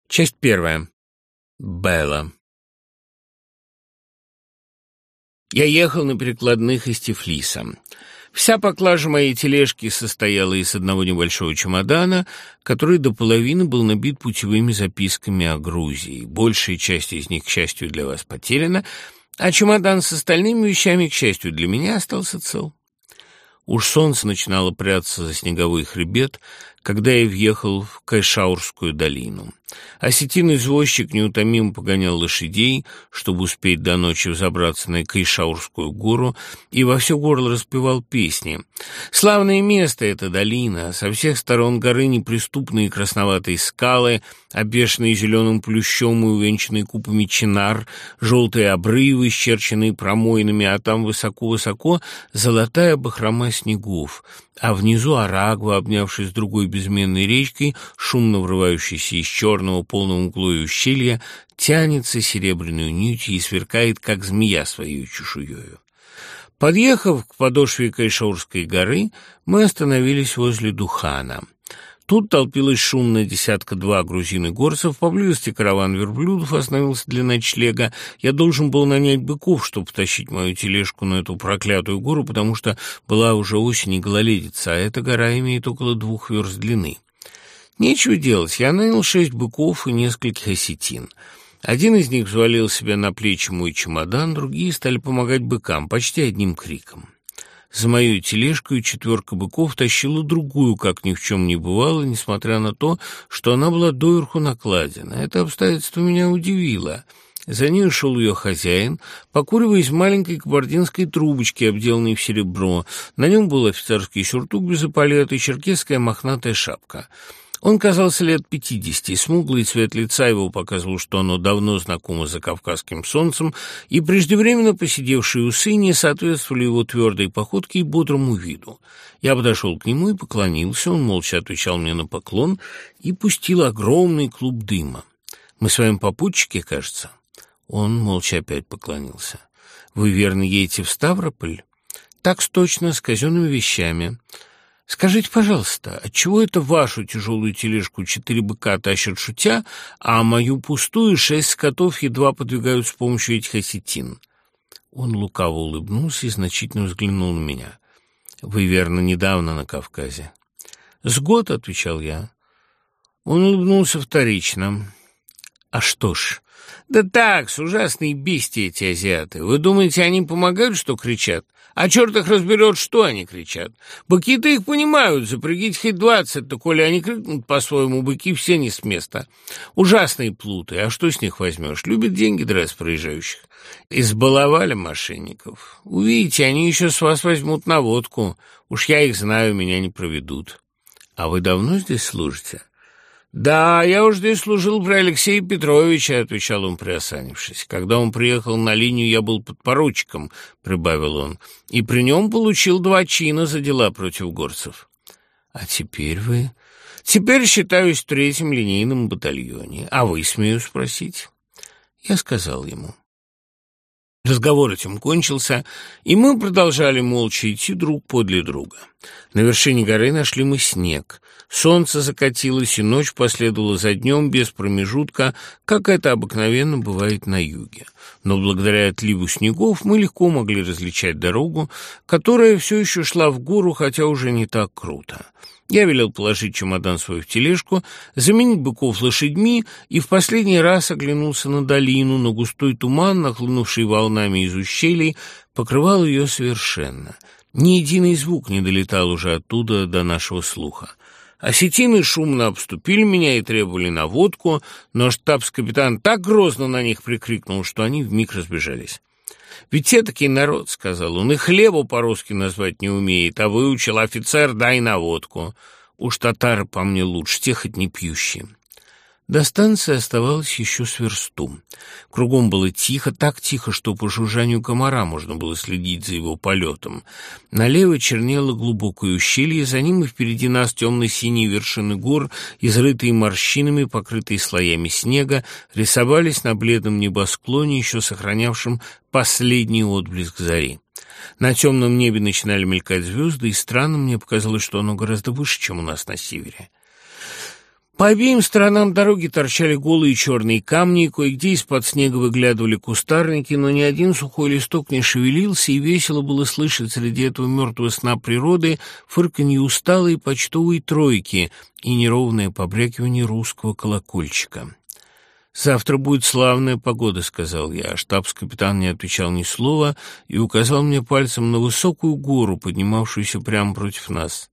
Часть первая. Белла. Я ехал на перекладных из Тифлиса. Вся поклажа моей тележки состояла из одного небольшого чемодана, который до половины был набит путевыми записками о Грузии. Большая часть из них, к счастью для вас, потеряна, а чемодан с остальными вещами, к счастью для меня, остался цел. Уж солнце начинало прятаться за снеговой хребет, когда я въехал в Кайшаурскую долину. Осетин-извозчик неутомимо погонял лошадей, чтобы успеть до ночи взобраться на Кайшаурскую гору, и во все горло распевал песни. Славное место эта долина, со всех сторон горы неприступные красноватые скалы, обвешанные зеленым плющом и увенчанные купами чинар, желтые обрывы, исчерченные промоинами, а там высоко-высоко золотая бахрома снегов, а внизу Арагва, обнявшись с другой безменной речкой, шумно врывающейся из черного полного мглой ущелья, тянется серебряную нитью и сверкает, как змея, своей чешуёю. Подъехав к подошве Кайшаурской горы, мы остановились возле Духана. Тут толпилось шумно десятка-два грузин и горцев, поблизости караван верблюдов остановился для ночлега. Я должен был нанять быков, чтобы тащить мою тележку на эту проклятую гору, потому что была уже осень и гололедица, а эта гора имеет около 2 верст длины. Нечего делать, я нанял 6 быков и нескольких осетин. Один из них взвалил себе на плечи мой чемодан, другие стали помогать быкам, почти одним криком. За мою тележку 4 быков тащила другую, как ни в чем не бывало, несмотря на то, что она была доверху накладена. Это обстоятельство меня удивило. За ней шел ее хозяин, покуривая из маленькой кабардинской трубочки, обделанной в серебро. На нем был офицерский сюртук без эполет и черкесская мохнатая шапка. Он казался лет 50, и смуглый цвет лица его показывал, что оно давно знакомо с закавказским солнцем, и преждевременно поседевшие усы не соответствовали его твердой походке и бодрому виду. Я подошел к нему и поклонился, он молча отвечал мне на поклон и пустил огромный клуб дыма. «Мы с вами попутчики, кажется?» Он молча опять поклонился. «Вы, верно, едете в Ставрополь?» «Так точно, с казенными вещами». «Скажите, пожалуйста, отчего это вашу тяжелую тележку 4 быка тащат шутя, а мою пустую 6 скотов едва подвигают с помощью этих осетин?» Он лукаво улыбнулся и значительно взглянул на меня. «Вы, верно, недавно на Кавказе?» «С год», — отвечал я. Он улыбнулся вторично. «А что ж, да так, с ужасные бестии эти азиаты. Вы думаете, они помогают, что кричат? А черт их разберет, что они кричат. Быки-то их понимают, запрягите хоть 20, то коли они крикнут по-своему, быки все не с места. Ужасные плуты, а что с них возьмешь? Любят деньги драть с проезжающих. Избаловали мошенников. Увидите, они еще с вас возьмут на водку. Уж я их знаю, меня не проведут». «А вы давно здесь служите?» «Да, я уж здесь служил при Алексее Петровиче», — отвечал он, приосанившись. «Когда он приехал на линию, я был подпоручиком», — прибавил он, «и при нем получил 2 чина за дела против горцев». «А теперь вы...» «Теперь считаюсь в 3-м линейном батальоне. А вы, смею спросить?» Я сказал ему. Разговор этим кончился, и мы продолжали молча идти друг подле друга. На вершине горы нашли мы снег. Солнце закатилось, и ночь последовала за днем без промежутка, как это обыкновенно бывает на юге. Но благодаря отливу снегов мы легко могли различать дорогу, которая все еще шла в гору, хотя уже не так круто. Я велел положить чемодан свой в тележку, заменить быков лошадьми и в последний раз оглянулся на долину, но густой туман, нахлынувший волнами из ущелий, покрывал ее совершенно. Ни единый звук не долетал уже оттуда до нашего слуха. Осетины шумно обступили меня и требовали на водку, но штабс-капитан так грозно на них прикрикнул, что они вмиг разбежались. «Ведь этакий народ, — сказал он, — и хлеба по-русски назвать не умеет, а выучил: офицер, дай на водку. Уж татары по мне лучше, те хоть не пьющие». До станции оставалось еще с версту. Кругом было тихо, так тихо, что по жужжанию комара можно было следить за его полетом. Налево чернело глубокое ущелье, за ним и впереди нас темно-синие вершины гор, изрытые морщинами, покрытые слоями снега, рисовались на бледном небосклоне, еще сохранявшем последний отблеск зари. На темном небе начинали мелькать звезды, и странно мне показалось, что оно гораздо выше, чем у нас на севере. По обеим сторонам дороги торчали голые черные камни, кое-где из-под снега выглядывали кустарники, но ни один сухой листок не шевелился, и весело было слышать среди этого мертвого сна природы фырканье усталой почтовой тройки и неровное побрякивание русского колокольчика. «Завтра будет славная погода», — сказал я. Штабс-капитан не отвечал ни слова и указал мне пальцем на высокую гору, поднимавшуюся прямо против нас.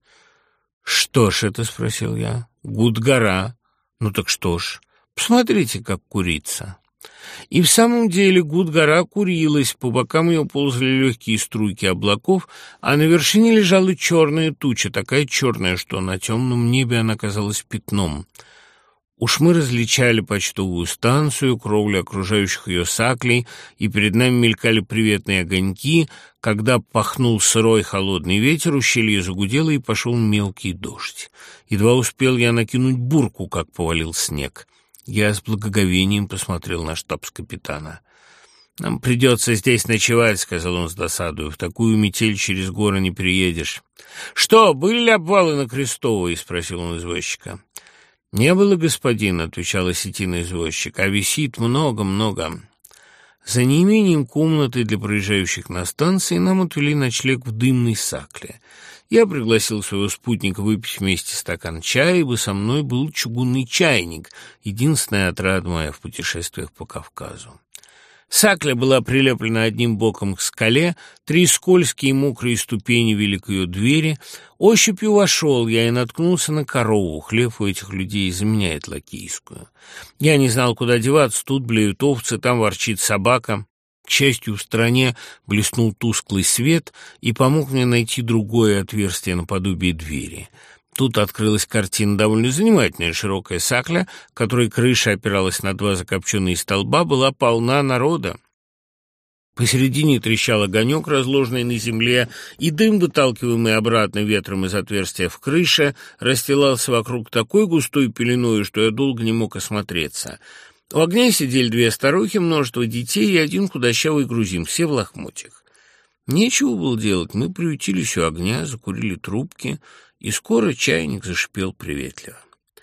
«Что ж это?» — спросил я. «Гуд-гора». «Ну так что ж, посмотрите, как курится». И в самом деле Гуд-гора курилась, по бокам ее ползали легкие струйки облаков, а на вершине лежала черная туча, такая черная, что на темном небе она казалась пятном. Уж мы различали почтовую станцию, кровлю окружающих ее саклей, и перед нами мелькали приветные огоньки. Когда пахнул сырой холодный ветер, ущелье загудело, и пошел мелкий дождь. Едва успел я накинуть бурку, как повалил снег. Я с благоговением посмотрел на штабс-капитана. «Нам придется здесь ночевать», — сказал он с досадой. «В такую метель через горы не переедешь». «Что, были ли обвалы на Крестовой?» — спросил он извозчика. «Не было, господин», — отвечал осетиный извозчик, — «а висит много-много». За неимением комнаты для проезжающих на станции нам отвели ночлег в дымной сакле. Я пригласил своего спутника выпить вместе стакан чая, ибо со мной был чугунный чайник, единственная отрада моя в путешествиях по Кавказу. Сакля была прилеплена одним боком к скале, 3 скользкие и мокрые ступени вели к ее двери. Ощупью вошел я и наткнулся на корову. Хлеб у этих людей заменяет лакейскую. Я не знал, куда деваться. Тут блеют овцы, там ворчит собака. К счастью, в стороне блеснул тусклый свет и помог мне найти другое отверстие наподобие двери. Тут открылась картина довольно занимательная. Широкая сакля, которой крыша опиралась на 2 закопченные столба, была полна народа. Посередине трещал огонек, разложенный на земле, и дым, выталкиваемый обратно ветром из отверстия в крыше, расстилался вокруг такой густой пеленой, что я долго не мог осмотреться. У огня сидели 2 старухи, множество детей и один худощавый грузин, все в лохмотьях. Нечего было делать, мы приютились у огня, закурили трубки, и скоро чайник зашипел приветливо.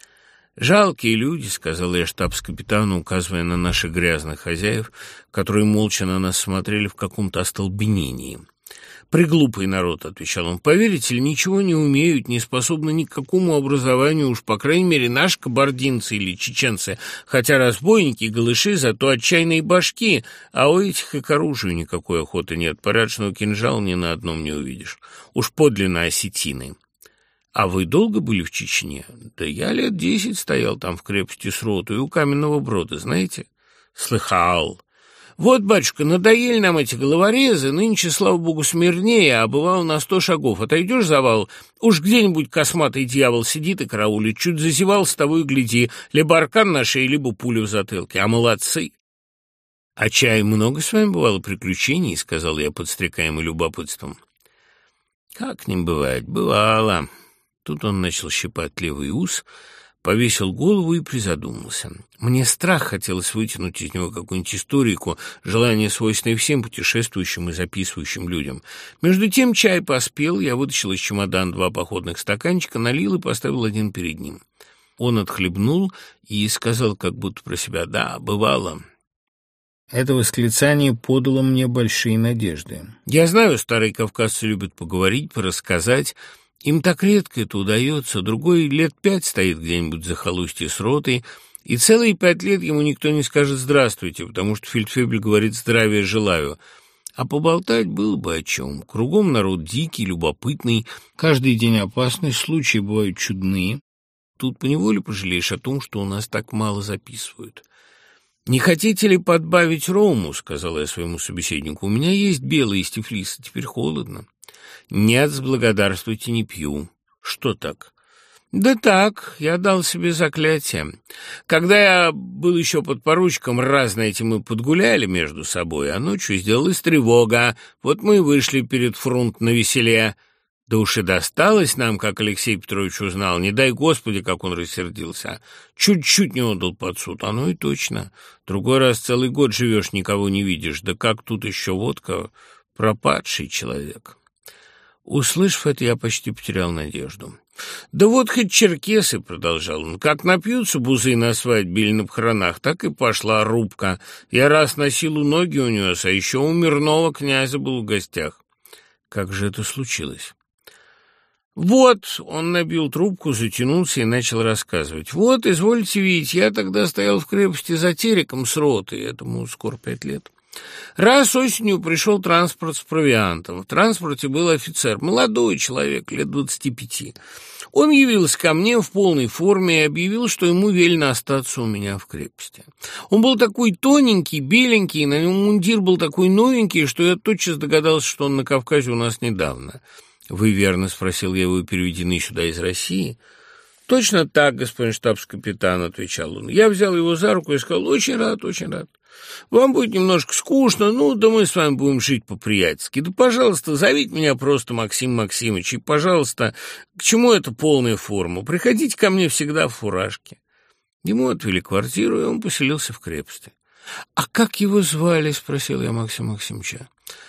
«Жалкие люди», — сказал я штабс-капитану, указывая на наших грязных хозяев, которые молча на нас смотрели в каком-то остолбенении. «Приглупый народ», — отвечал он, — «поверите ли, ничего не умеют, не способны ни к какому образованию, уж, по крайней мере, наши кабардинцы или чеченцы, хотя разбойники и голыши, зато отчаянные башки, а у этих и к оружию никакой охоты нет, порядочного кинжала ни на одном не увидишь, уж подлинно осетины». «А вы долго были в Чечне?» «Да я лет 10 стоял там в крепости Сроту и у Каменного Брода, знаете?» «Слыхал». «Вот, батюшка, надоели нам эти головорезы, нынче, слава богу, смирнее, а бывало на 100 шагов. Отойдешь за вал, уж где-нибудь косматый дьявол сидит и караулит, чуть зазевал, с того и гляди, либо аркан на шее, либо пуля в затылке. А молодцы!» «А чай много с вами бывало приключений?» — сказал я, подстрекаемый любопытством. «Как не бывает, бывало». Тут он начал щипать левый ус, повесил голову и призадумался. Мне страх хотелось вытянуть из него какую-нибудь историку, желание, свойственное всем путешествующим и записывающим людям. Между тем чай поспел, я вытащил из чемодана 2 походных стаканчика, налил и поставил один перед ним. Он отхлебнул и сказал, как будто про себя: «Да, бывало». Это восклицание подало мне большие надежды. Я знаю, старые кавказцы любят поговорить, порассказать. Им так редко это удается. Другой лет 5 стоит где-нибудь в захолустье Сроты, и целые 5 лет ему никто не скажет «здравствуйте», потому что фельдфебель говорит «здравия желаю». А поболтать было бы о чем. Кругом народ дикий, любопытный, каждый день опасный, случаи бывают чудные. Тут поневоле пожалеешь о том, что у нас так мало записывают. «Не хотите ли подбавить рому?» — сказал я своему собеседнику. «У меня есть белый из Тифлиса, теперь холодно». «Нет, благодарствуйте, не пью». «Что так?» «Да так, я дал себе заклятие. Когда я был еще подпоручиком, раз, знаете, мы подгуляли между собой, а ночью сделалась тревога. Вот мы и вышли перед фронт на веселе. Да уж и досталось нам, как Алексей Петрович узнал. Не дай Господи, как он рассердился. Чуть-чуть не отдал под суд. Оно и точно. Другой раз целый год живешь, никого не видишь. Да как тут еще водка? Пропадший человек». Услышав это, я почти потерял надежду. «Да вот хоть черкесы», — продолжал он, — «как напьются бузы на свадьбе или на похоронах, так и пошла рубка. Я раз на силу ноги унес, а еще у мирного князя был в гостях». «Как же это случилось?» «Вот», — он набил трубку, затянулся и начал рассказывать. «Вот, извольте видеть, я тогда стоял в крепости за Тереком с ротой, этому скоро 5 лет. Раз осенью пришел транспорт с провиантом. В транспорте был офицер, молодой человек, лет 25. Он явился ко мне в полной форме и объявил, что ему велено остаться у меня в крепости. Он был такой тоненький, беленький, на нем мундир был такой новенький, что я тотчас догадался, что он на Кавказе у нас недавно». «Вы верно?» — спросил я его, переведены сюда из России. «Точно так, господин штабс-капитан», — отвечал он. Я взял его за руку и сказал: очень рад, очень рад. Вам будет немножко скучно, ну, да мы с вами будем жить по-приятельски. Да, пожалуйста, зовите меня просто Максим Максимыч, и, пожалуйста, к чему эта полная форма? Приходите ко мне всегда в фуражке». Ему отвели квартиру, и он поселился в крепости. «А как его звали?» — спросил я Максима Максимовича.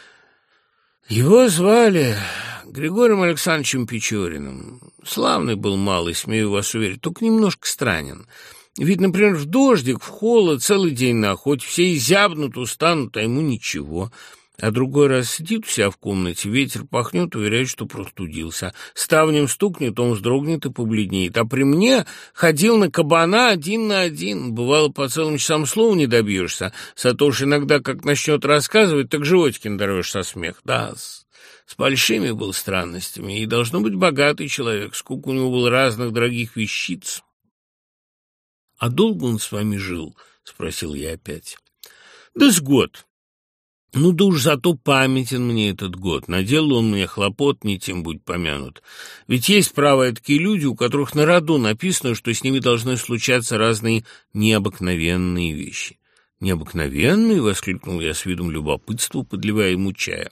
Его звали Григорием Александровичем Печориным. Славный был малый, смею вас уверить, только немножко странен. Ведь, например, в дождик, в холод, целый день на охоте, все изябнут, устанут, а ему ничего. А другой раз сидит у себя в комнате, ветер пахнет, уверяет, что простудился. Ставнем стукнет, он вздрогнет и побледнеет. А при мне ходил на кабана 1 на 1. Бывало, по целым часам слова не добьешься. Зато уж иногда, как начнет рассказывать, так животики надорвешь со смех. Да, с большими был странностями. И должно быть богатый человек. Сколько у него было разных дорогих вещиц. «А долго он с вами жил?» — спросил я опять. «Да с год». «Ну да уж зато памятен мне этот год. Наделал он мне хлопот, не тем будь помянут. Ведь есть, право, такие люди, у которых на роду написано, что с ними должны случаться разные необыкновенные вещи». «Необыкновенные?» — воскликнул я с видом любопытства, подливая ему чая.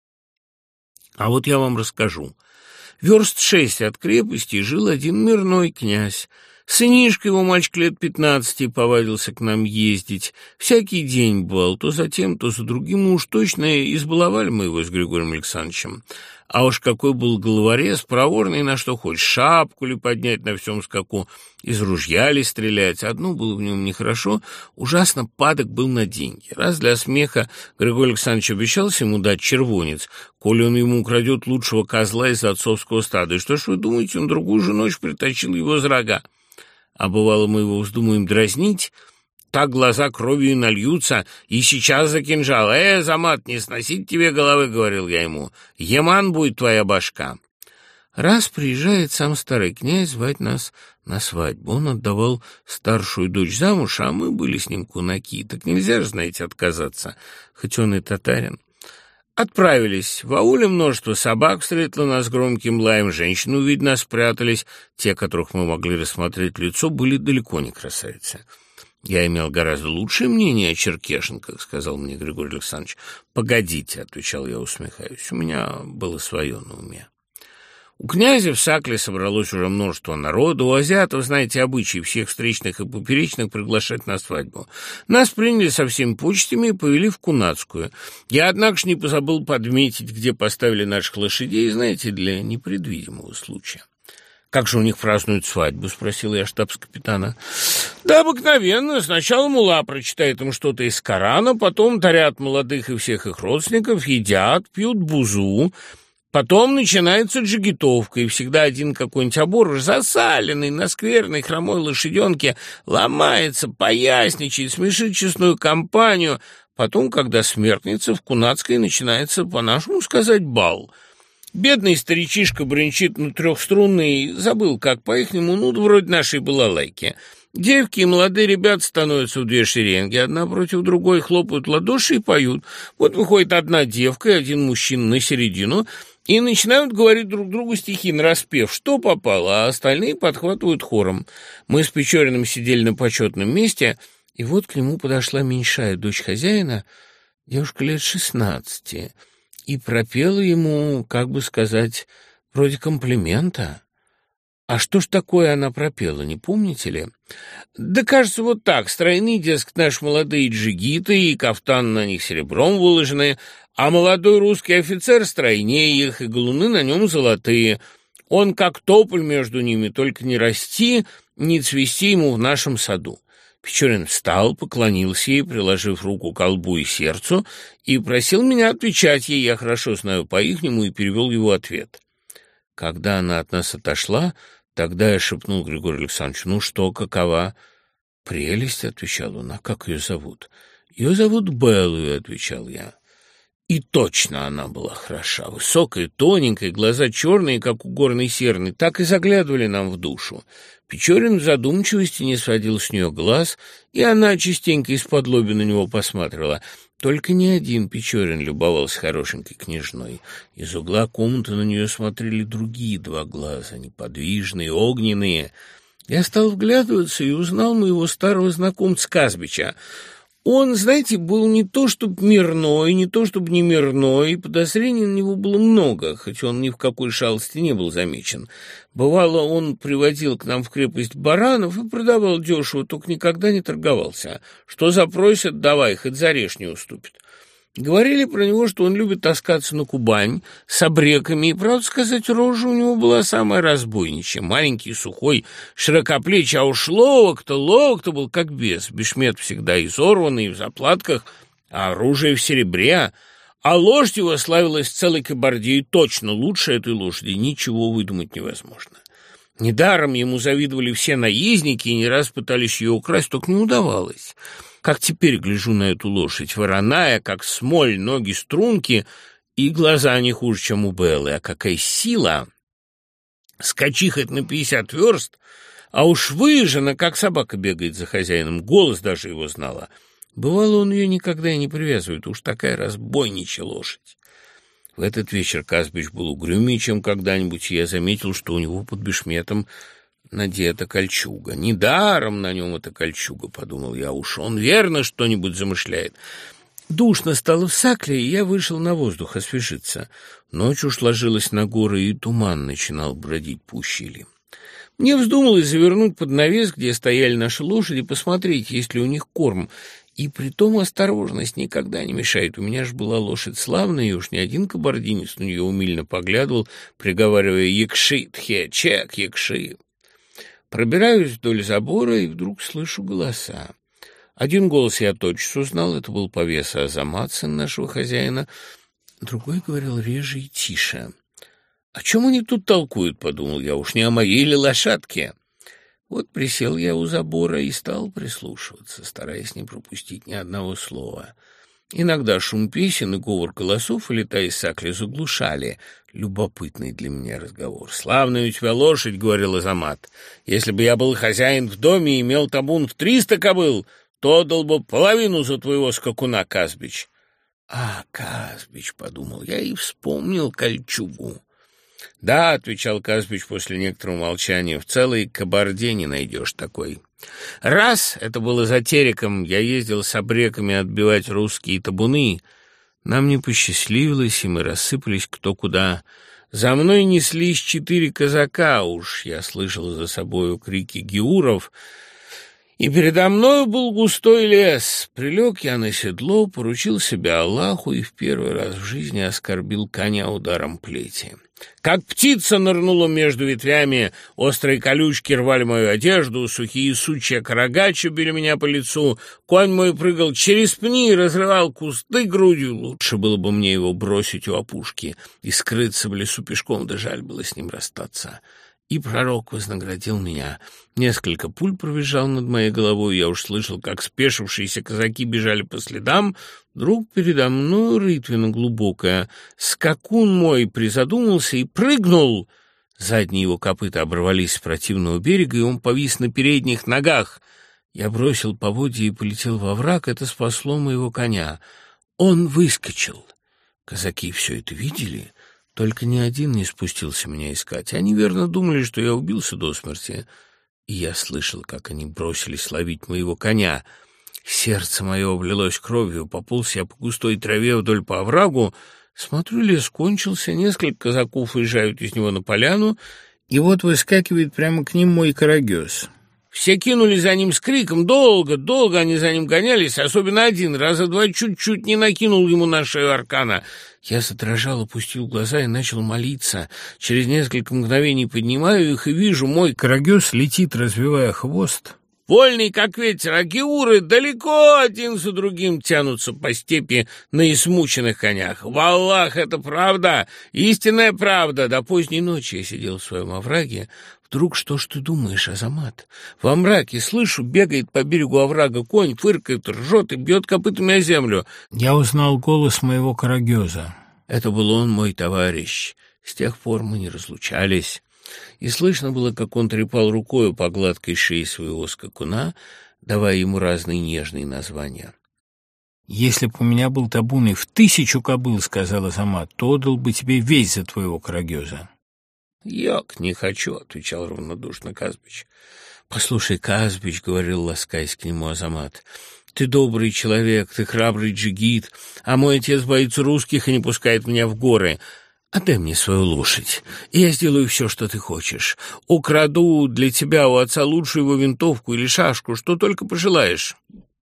«А вот я вам расскажу. Верст 6 от крепости жил один мирной князь. Сынишка его, мальчик лет 15, повадился к нам ездить. Всякий день бывал, то за тем, то за другим. Мы уж точно избаловали мы его с Григорием Александровичем. А уж какой был головорез, проворный на что хочешь, шапку ли поднять на всем скаку, из ружья ли стрелять. Одно было в нем нехорошо, ужасно падок был на деньги. Раз для смеха Григорий Александрович обещался ему дать червонец, коли он ему украдет лучшего козла из отцовского стада. И что ж вы думаете, он другую же ночь притащил его за рога. А бывало, мы его вздумаем дразнить, так глаза кровью и нальются, и сейчас за кинжал. Замат, не сносить тебе головы, — говорил я ему, — Яман будет твоя башка». Раз приезжает сам старый князь звать нас на свадьбу. Он отдавал старшую дочь замуж, а мы были с ним кунаки. Так нельзя же, знаете, отказаться, хоть он и татарин. Отправились. В ауле множество собак встретило нас громким лаем, женщины, видно, спрятались. Те, которых мы могли рассмотреть лицо, были далеко не красавицы. «Я имел гораздо лучшее мнение о черкешенках», — сказал мне Григорий Александрович. «Погодите», — отвечал я, усмехаясь, — «у меня было свое на уме». У князя в Сакле собралось уже множество народу. У азиатов, знаете, обычаи всех встречных и поперечных приглашать на свадьбу. Нас приняли со всеми почестями и повели в Кунацкую. Я, однако ж, не позабыл подметить, где поставили наших лошадей, знаете, для непредвидимого случая. «Как же у них празднуют свадьбу?» — спросил я штабс-капитана. «Да обыкновенно. Сначала мулла прочитает им что-то из Корана, потом тарят молодых и всех их родственников, едят, пьют бузу». Потом начинается джигитовка, и всегда один какой-нибудь оборвыш, засаленный, на скверной хромой лошаденке, ломается, поясничает, смешит честную компанию. Потом, когда смертница, в Кунацкой начинается, по-нашему сказать, бал. Бедный старичишка бренчит на трехструнный, забыл, как по-ихнему, ну, вроде нашей балалайки. Девки и молодые ребята становятся в 2 шеренги, одна против другой, хлопают в ладоши и поют. Вот выходит одна девка и один мужчина на середину, и начинают говорить друг другу стихи нараспев, что попало, а остальные подхватывают хором. Мы с Печориным сидели на почетном месте, и вот к нему подошла меньшая дочь хозяина, девушка лет 16, и пропела ему, как бы сказать, вроде комплимента. А что ж такое она пропела, не помните ли? Да, кажется, вот так. Стройные, дескать, наши молодые джигиты, и кафтаны на них серебром выложены, а молодой русский офицер стройнее их, и галуны на нем золотые. Он как тополь между ними, только не расти, не цвести ему в нашем саду». Печорин встал, поклонился ей, приложив руку к колбу и сердцу, и просил меня отвечать ей, я хорошо знаю по-ихнему, и перевел его ответ. Когда она от нас отошла, тогда я шепнул Григорию Александровичу: «Ну что, какова?» «Прелесть», — отвечал он. «А как ее зовут?» «Ее зовут Беллой», — отвечал я. И точно она была хороша, высокая, тоненькая, глаза черные, как у горной серны, так и заглядывали нам в душу. Печорин в задумчивости не сводил с нее глаз, и она частенько из-под-лоби на него посматривала. Только не один Печорин любовался хорошенькой княжной. Из угла комнаты на нее смотрели другие два глаза, неподвижные, огненные. Я стал вглядываться и узнал моего старого знакомца Казбича. Он, знаете, был не то чтобы мирной, не то чтобы не мирной, и подозрений на него было много, хоть он ни в какой шалости не был замечен. Бывало, он приводил к нам в крепость баранов и продавал дешево, только никогда не торговался. Что запросят, давай, хоть за режь не уступит. Говорили про него, что он любит таскаться на Кубань с обреками, и, правда сказать, рожа у него была самая разбойничья. Маленький, сухой, широкоплечий, а уж ловок-то был как бес. Бешмет всегда изорванный, в заплатках, а оружие в серебре. А лошадь его славилась целой кабарде, и точно лучше этой лошади ничего выдумать невозможно. Недаром ему завидовали все наездники и не раз пытались ее украсть, только не удавалось. Как теперь гляжу на эту лошадь, вороная, как смоль, ноги струнки, и глаза не хуже, чем у Беллы. А какая сила! Скачи хоть на 50 верст, а уж выжжена, как собака бегает за хозяином, голос даже его знала. Бывало, он ее никогда и не привязывает, уж такая разбойничья лошадь. В этот вечер Казбич был угрюмее, чем когда-нибудь, и я заметил, что у него под бешметом надета кольчуга. Недаром на нем эта кольчуга, подумал я, уж он верно что-нибудь замышляет. Душно стало в Сакле, и я вышел на воздух освежиться. Ночь уж ложилась на горы, и туман начинал бродить по ущельям. Мне вздумалось завернуть под навес, где стояли наши лошади, посмотреть, есть ли у них корм. И притом осторожность никогда не мешает. У меня же была лошадь славная, и уж ни один кабардинец на нее умильно поглядывал, приговаривая «Якши, тхе, чек, якши». Пробираюсь вдоль забора и вдруг слышу голоса. Один голос я тотчас узнал, это был повеса Азамат, сын нашего хозяина. Другой говорил реже и тише. «О чем они тут толкуют?» — подумал я, уж не о моей ли лошадке? Вот присел я у забора и стал прислушиваться, стараясь не пропустить ни одного слова. Иногда шум песен и говор голосов, улетая из Сакли, заглушали любопытный для меня разговор. «Славная у тебя лошадь», — говорил Азамат. «Если бы я был хозяин в доме и имел табун в 300 кобыл, то отдал бы половину за твоего скакуна, Казбич». «А, Казбич», — подумал я и вспомнил кольчугу. «Да», — отвечал Казбич после некоторого молчания, — «в целой кабарде не найдешь такой». Раз, это было за Тереком, я ездил с обреками отбивать русские табуны. Нам не посчастливилось, и мы рассыпались кто куда. За мной неслись 4 казака, уж я слышал за собою крики геуров, и передо мною был густой лес. Прилег я на седло, поручил себя Аллаху и в первый раз в жизни оскорбил коня ударом плети. Как птица нырнула между ветвями, острые колючки рвали мою одежду, сухие сучья карагачи били меня по лицу, конь мой прыгал через пни и разрывал кусты грудью. Лучше было бы мне его бросить у опушки и скрыться в лесу пешком, да жаль было с ним расстаться. И пророк вознаградил меня. Несколько пуль провизжал над моей головой, я уж слышал, как спешившиеся казаки бежали по следам. Вдруг передо мной рытвина глубокая. Скакун мой призадумался и прыгнул. Задние его копыта оборвались с противного берега, и он повис на передних ногах. Я бросил поводья и полетел во враг, это спасло моего коня. Он выскочил. Казаки все это видели. Только ни один не спустился меня искать. Они верно думали, что я убился до смерти. И я слышал, как они бросились ловить моего коня. Сердце мое облилось кровью, пополз я по густой траве вдоль по оврагу. Смотрю, лес кончился, несколько казаков уезжают из него на поляну, и вот выскакивает прямо к ним мой карагёз. Все кинулись за ним с криком. Долго они за ним гонялись, особенно один, раза два чуть-чуть не накинул ему на шею аркана. Я задрожал, опустил глаза и начал молиться. Через несколько мгновений поднимаю их и вижу, мой карагёз летит, развивая хвост. Вольный, как ветер, а геуры далеко один за другим тянутся по степи на измученных конях. Валлах, это правда, истинная правда. До поздней ночи я сидел в своем овраге. Вдруг, что ж ты думаешь, Азамат? Во мраке слышу, бегает по берегу оврага конь, фыркает, ржет и бьет копытами о землю. Я узнал голос моего карагёза. Это был он, мой товарищ. С тех пор мы не разлучались. И слышно было, как он трепал рукою по гладкой шее своего скакуна, давая ему разные нежные названия. «Если б у меня был табун и в 1000 кобыл, — сказал Азамат, — то отдал бы тебе весь за твоего карагёза». «Як не хочу, — отвечал равнодушно Казбич. «Послушай, Казбич, — говорил, ласкаясь к нему Азамат, — ты добрый человек, ты храбрый джигит, а мой отец боится русских и не пускает меня в горы. Отдай мне свою лошадь, и я сделаю все, что ты хочешь. Украду для тебя у отца лучшую его винтовку или шашку, что только пожелаешь.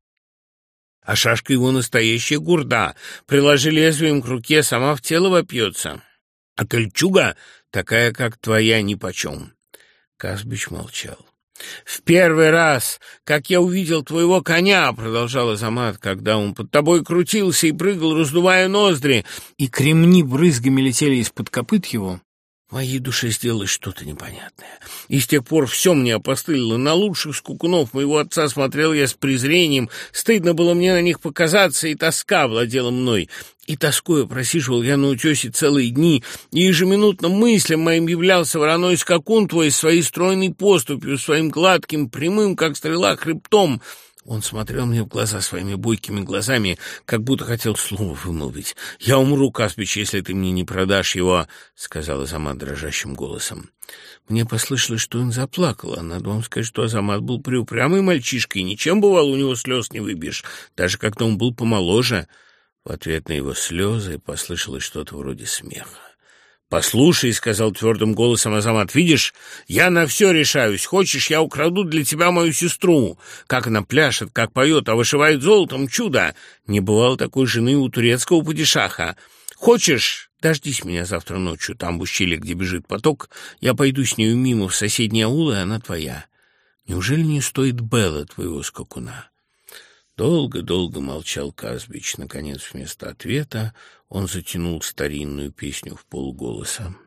А шашка его настоящая гурда. Приложи лезвием к руке, сама в тело вопьется. А кольчуга такая, как твоя, нипочем». Казбич молчал. «В первый раз, как я увидел твоего коня, — продолжал Азамат, — когда он под тобой крутился и прыгал, раздувая ноздри, и кремни брызгами летели из-под копыт его, в моей душе сделалось что-то непонятное. И с тех пор все мне опостылило. На лучших скакунов моего отца смотрел я с презрением, стыдно было мне на них показаться, и тоска владела мной. И тоскою просиживал я на утесе целые дни, и ежеминутно мыслям моим являлся вороной скакун твой своей стройной поступью, своим гладким, прямым, как стрела, хребтом. Он смотрел мне в глаза своими бойкими глазами, как будто хотел слово вымолвить. «Я умру, Казбич, если ты мне не продашь его», — сказал Азамат дрожащим голосом. Мне послышалось, что он заплакал, а надо вам сказать, что Азамат был преупрямый мальчишка, и ничем, бывало, у него слез не выбьешь, даже когда он был помоложе. В ответ на его слезы послышалось что-то вроде смеха. «Послушай, — сказал твердым голосом Азамат, — видишь, я на все решаюсь. Хочешь, я украду для тебя мою сестру. Как она пляшет, как поет, а вышивает золотом, чудо! Не бывало такой жены у турецкого падишаха. Хочешь, дождись меня завтра ночью, там в ущелье, где бежит поток. Я пойду с нею мимо в соседний аул, и она твоя. Неужели не стоит Белла твоего скакуна?» Долго молчал Казбич. Наконец, вместо ответа он затянул старинную песню в полголоса.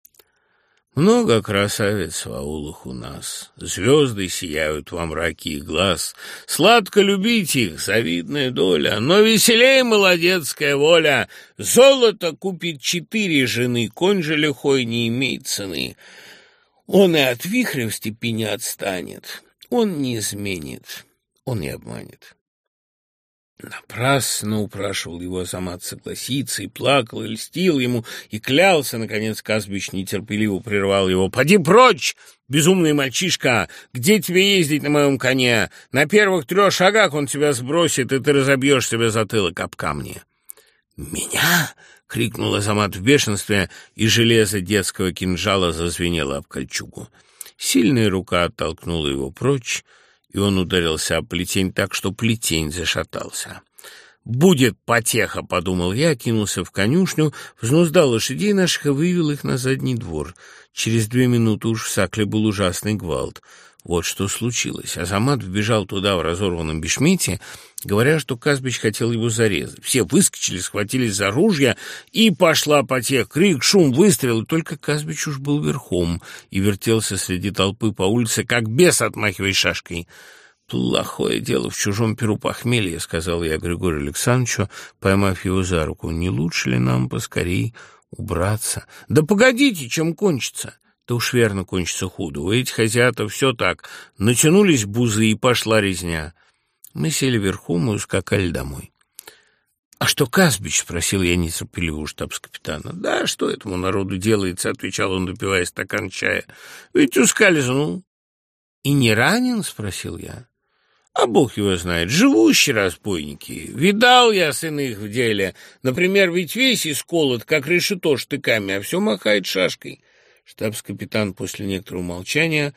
«Много красавиц в аулах у нас, звезды сияют во мраке их глаз. Сладко любить их, завидная доля, но веселей молодецкая воля. Золото купит 4 жены, конь же лихой не имеет цены. Он и от вихря в степи не отстанет, он не изменит, он не обманет». Напрасно упрашивал его Азамат согласиться, и плакал, и льстил ему, и клялся. Наконец Казбич нетерпеливо прервал его. «Поди прочь, безумный мальчишка! Где тебе ездить на моем коне? На первых 3 шагах он тебя сбросит, и ты разобьешь себе затылок об камни». «Меня?» — крикнул Азамат в бешенстве, и железо детского кинжала зазвенело об кольчугу. Сильная рука оттолкнула его прочь, и он ударился об плетень так, что плетень зашатался. «Будет потеха», — подумал я, кинулся в конюшню, взнуздал лошадей наших и вывел их на задний двор. Через 2 минуты уж в Сакле был ужасный гвалт. Вот что случилось. Азамат вбежал туда в разорванном бешмете, говоря, что Казбич хотел его зарезать. Все выскочили, схватились за ружья, и пошла потеха, крик, шум, выстрел. Только Казбич уж был верхом и вертелся среди толпы по улице, как бес, отмахивая шашкой. «Плохое дело в чужом перу похмелье», — сказал я Григорию Александровичу, поймав его за руку. «Не лучше ли нам поскорей убраться?» «Да погодите, чем кончится?» «Да уж верно кончится худо. У этих азиатов все так. Натянулись бузы, и пошла резня». Мы сели верхом и ускакали домой. «А что Казбич?» — спросил я нетерпеливо у штабс-капитана. «Да что этому народу делается?» — отвечал он, допивая стакан чая. «Ведь ускользнул». «И не ранен?» — спросил я. «А бог его знает, живущие разбойники. Видал я сын их в деле. Например, ведь весь исколот, как решето штыками, а все махает шашкой». Штабс-капитан после некоторого молчания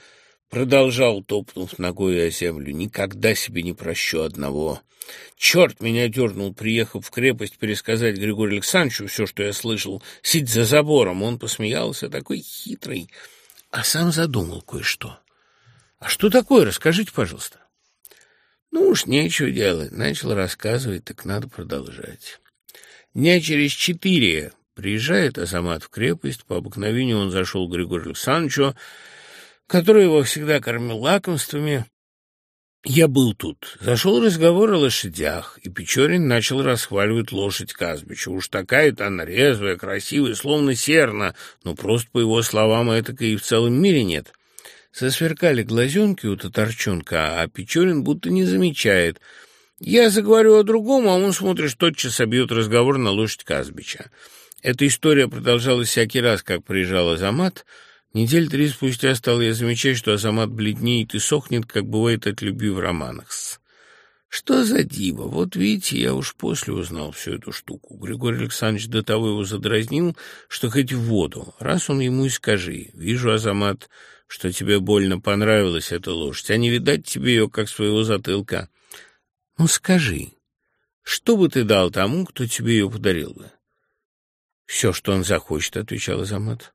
продолжал, топнув ногой о землю, никогда себе не прощу одного. Черт меня дернул, приехав в крепость, пересказать Григорию Александровичу все, что я слышал, сидя за забором. Он посмеялся, такой хитрый, а сам задумал кое-что. А что такое? Расскажите, пожалуйста. Ну уж нечего делать. Начал рассказывать, так надо продолжать. Дня через 4 приезжает Азамат в крепость. По обыкновению он зашел к Григорию Александровичу, который его всегда кормил лакомствами. Я был тут. Зашел разговор о лошадях, и Печорин начал расхваливать лошадь Казбича. Уж такая-то она резвая, красивая, словно серна, но просто, по его словам, этакой и в целом мире нет. Засверкали глазенки у татарчонка, а Печорин будто не замечает. Я заговорю о другом, а он, смотришь, тотчас обьет разговор на лошадь Казбича. Эта история продолжалась всякий раз, как приезжал Азамат. Недели 3 спустя стал я замечать, что Азамат бледнеет и сохнет, как бывает от любви в романах. Что за диво? Вот видите, я уж после узнал всю эту штуку. Григорий Александрович до того его задразнил, что хоть в воду. Раз он ему и скажи. Вижу, Азамат, что тебе больно понравилась эта лошадь, а не видать тебе ее, как своего затылка. Ну, скажи, что бы ты дал тому, кто тебе ее подарил бы? Все, что он захочет, — отвечал Азамат.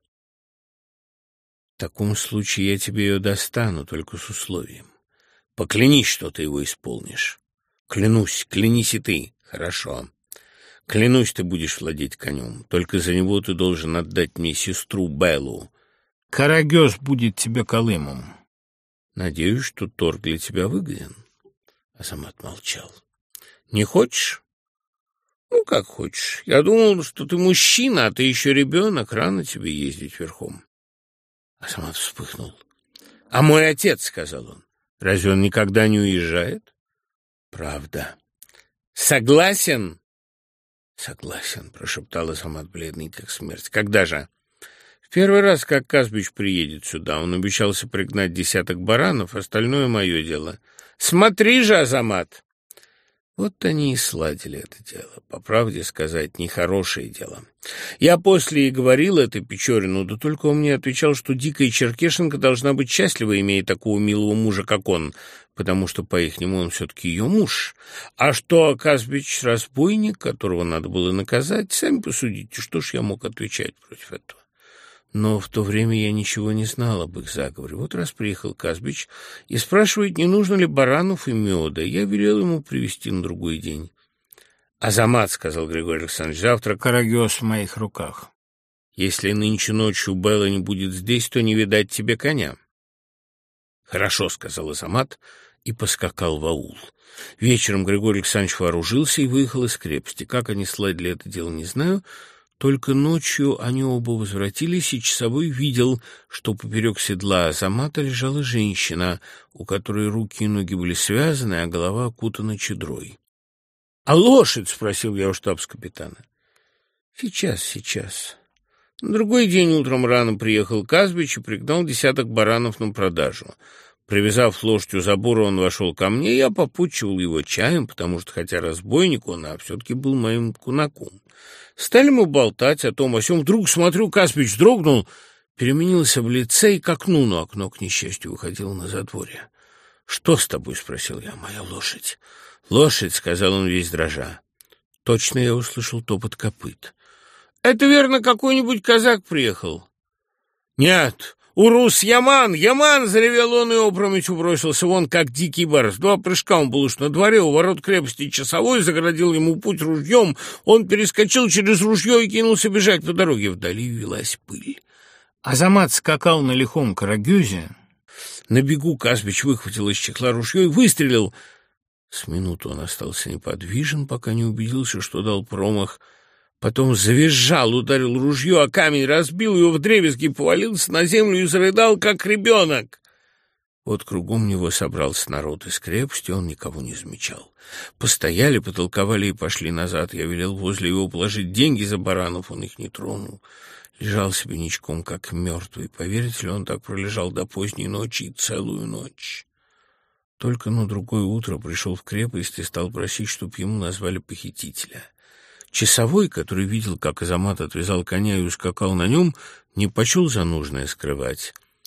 В таком случае я тебе ее достану, только с условием. Поклянись, что ты его исполнишь. Клянусь, клянись и ты. Хорошо. Клянусь, ты будешь владеть конем. Только за него ты должен отдать мне сестру Беллу. Карагёз будет тебе колымом. Надеюсь, что торг для тебя выгоден. Азамат молчал. Не хочешь? Ну, как хочешь. Я думал, что ты мужчина, а ты еще ребенок. Рано тебе ездить верхом. Азамат вспыхнул. «А мой отец, — сказал он, — разве он никогда не уезжает?» «Правда». «Согласен?» «Согласен», — прошептал Азамат, бледный как смерть. «Когда же?» «В первый раз, как Казбич приедет сюда. Он обещался пригнать 10 баранов, остальное мое дело. Смотри же, Азамат!» Вот они и сладили это дело. По правде сказать, нехорошее дело. Я после и говорил это Печорину, да только он мне отвечал, что дикая черкешенка должна быть счастлива, имея такого милого мужа, как он, потому что, по-ихнему, он все-таки ее муж. А что Казбич разбойник, которого надо было наказать, сами посудите, что ж я мог отвечать против этого. Но в то время я ничего не знал об их заговоре. Вот раз приехал Казбич и спрашивает, не нужно ли баранов и меда. Я велел ему привезти на другой день. «Азамат, — сказал Григорий Александрович, — завтра карагёз в моих руках. Если нынче ночью Белла не будет здесь, то не видать тебе коня». «Хорошо, — сказал Азамат и поскакал в аул. Вечером Григорий Александрович вооружился и выехал из крепости. Как они сладили это дело, не знаю. Только ночью они оба возвратились, и часовой видел, что поперек седла Азамата лежала женщина, у которой руки и ноги были связаны, а голова окутана чадрой. «А лошадь?» — спросил я у штабс-капитана. «Сейчас. На другой день утром рано приехал Казбич и пригнал 10 баранов на продажу. Привязав лошадь у забора, он вошел ко мне, я попутчивал его чаем, потому что, хотя разбойник он, а все-таки был моим кунаком. Стали мы болтать о том, о сём. Вдруг, смотрю, Казбич дрогнул, переменился в лице и к окну, но окно, к несчастью, выходило на задворье. «Что с тобой?» — спросил я. «Моя лошадь». «Лошадь», — сказал он весь дрожа. Точно я услышал топот копыт. «Это, верно, какой-нибудь казак приехал?» «Нет, урус Яман! Яман!» — заревел он и опрометью бросился вон, как дикий барс. 2 прыжка он был уж на дворе, у ворот крепости часовой загородил ему путь ружьем. Он перескочил через ружье и кинулся бежать по дороге. Вдали велась пыль. Азамат скакал на лихом карагёзе. На бегу Казбич выхватил из чехла ружье и выстрелил. С минуту он остался неподвижен, пока не убедился, что дал промах. Потом завизжал, ударил ружье, а камень разбил его вдребезги, повалился на землю и зарыдал, как ребенок. Вот кругом него собрался народ из крепости, он никого не замечал. Постояли, потолковали и пошли назад. Я велел возле его положить деньги за баранов, он их не тронул. Лежал себе ничком, как мертвый. Поверите ли, он так пролежал до поздней ночи и целую ночь. Только на другое утро пришел в крепость и стал просить, чтоб ему назвали похитителя. Часовой, который видел, как Азамат отвязал коня и ускакал на нем, не почел за нужное скрывать.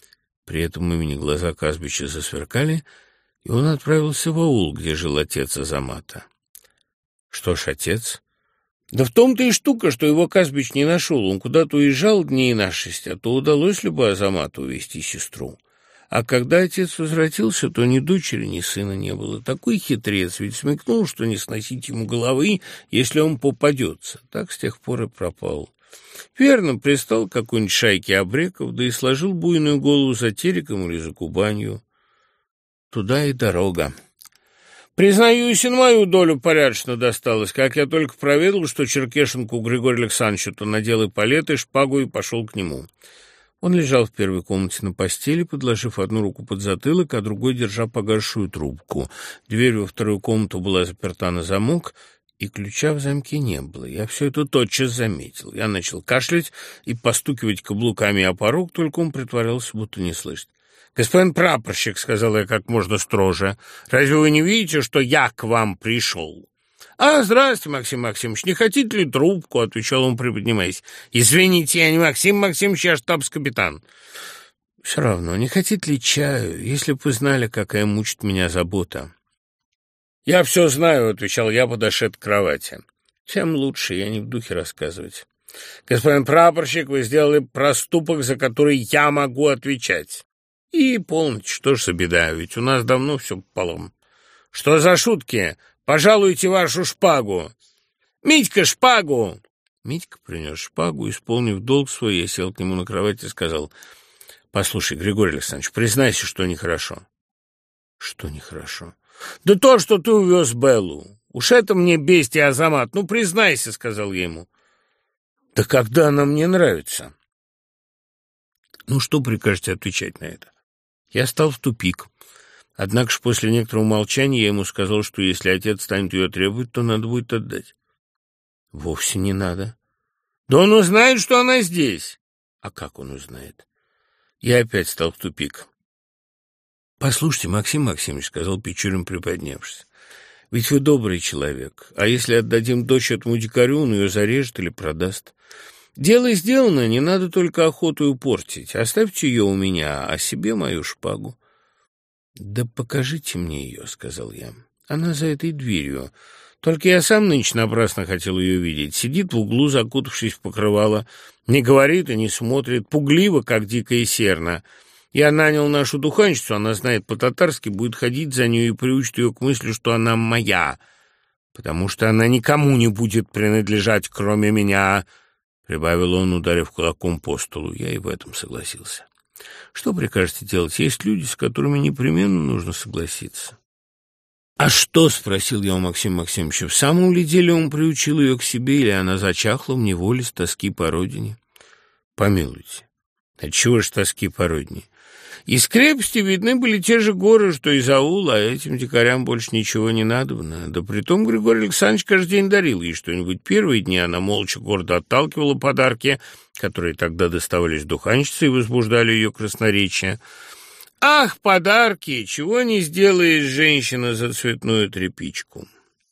При этом имени глаза Казбича засверкали, и он отправился в аул, где жил отец Азамата. Что ж, отец? Да в том-то и штука, что его Казбич не нашел. Он куда-то уезжал дней на 6, а то удалось ли бы Азамату увезти сестру. А когда отец возвратился, то ни дочери, ни сына не было. Такой хитрец, ведь смекнул, что не сносить ему головы, если он попадется. Так с тех пор и пропал. Верно, пристал к какой-нибудь шайке обреков, да и сложил буйную голову за Тереком или за Кубанью. Туда и дорога. Признаюсь, и на мою долю порядочно досталось. Как я только проведал, что Черкешенку Григорию Александровичу, то надел эполеты, шпагу и пошел к нему. Он лежал в первой комнате на постели, подложив одну руку под затылок, а другой держа погасшую трубку. Дверь во вторую комнату была заперта на замок, и ключа в замке не было. Я все это тотчас заметил. Я начал кашлять и постукивать каблуками о порог, только он притворялся, будто не слышит. «Господин прапорщик», — сказал я как можно строже, — «разве вы не видите, что я к вам пришел?» «Здрасте, Максим Максимович, не хотите ли трубку?» — отвечал он, приподнимаясь. «Извините, я не Максим Максимович, я штабс-капитан». «Все равно, не хотите ли чаю, если бы вы знали, какая мучит меня забота?» «Я все знаю», — отвечал я, подошед к кровати. «Тем лучше, я не в духе рассказывать». «Господин прапорщик, вы сделали проступок, за который я могу отвечать». «И полноте, что ж за беда, ведь у нас давно все полом». «Что за шутки? Пожалуйте вашу шпагу!» «Митька, шпагу!» Митька принес шпагу, исполнив долг свой, я сел к нему на кровать и сказал: «Послушай, Григорий Александрович, признайся, что нехорошо». «Что нехорошо?» «Да то, что ты увез Беллу. Уж это мне бестия, Азамат. Ну, признайся», — сказал я ему. «Да когда она мне нравится?» «Ну, что прикажете отвечать на это?» Я стал в тупик. Однако ж после некоторого молчания я ему сказал, что если отец станет ее требовать, то надо будет отдать. «Вовсе не надо». «Да он узнает, что она здесь». «А как он узнает?» Я опять стал в тупик. «Послушайте, Максим Максимович», — сказал Печорин, приподнявшись, — «ведь вы добрый человек, а если отдадим дочь этому дикарю, он ее зарежет или продаст. Дело сделано, не надо только охоту упортить. Оставьте ее у меня, а себе мою шпагу». «Да покажите мне ее», — сказал я. «Она за этой дверью. Только я сам нынче напрасно хотел ее видеть. Сидит в углу, закутавшись в покрывало, не говорит и не смотрит, пугливо, как дикая серна. Я нанял нашу духанщицу, она знает по-татарски, будет ходить за нее и приучит ее к мысли, что она моя, потому что она никому не будет принадлежать, кроме меня», — прибавил он, ударив кулаком по столу. Я и в этом согласился. «Что прикажете делать? Есть люди, с которыми непременно нужно согласиться». «А что?» — спросил я у Максима Максимовича. «В самом ли деле он приучил ее к себе, или она зачахла в неволе с тоски по родине?» «Помилуйте, отчего же тоски по родине? Из крепости видны были те же горы, что из аула, а этим дикарям больше ничего не надобно. Да притом Григорий Александрович каждый день дарил ей что-нибудь. Первые дни она молча гордо отталкивала подарки, которые тогда доставались духанщице и возбуждали ее красноречие. Ах, подарки! Чего не сделаешь, женщина, за цветную тряпичку!»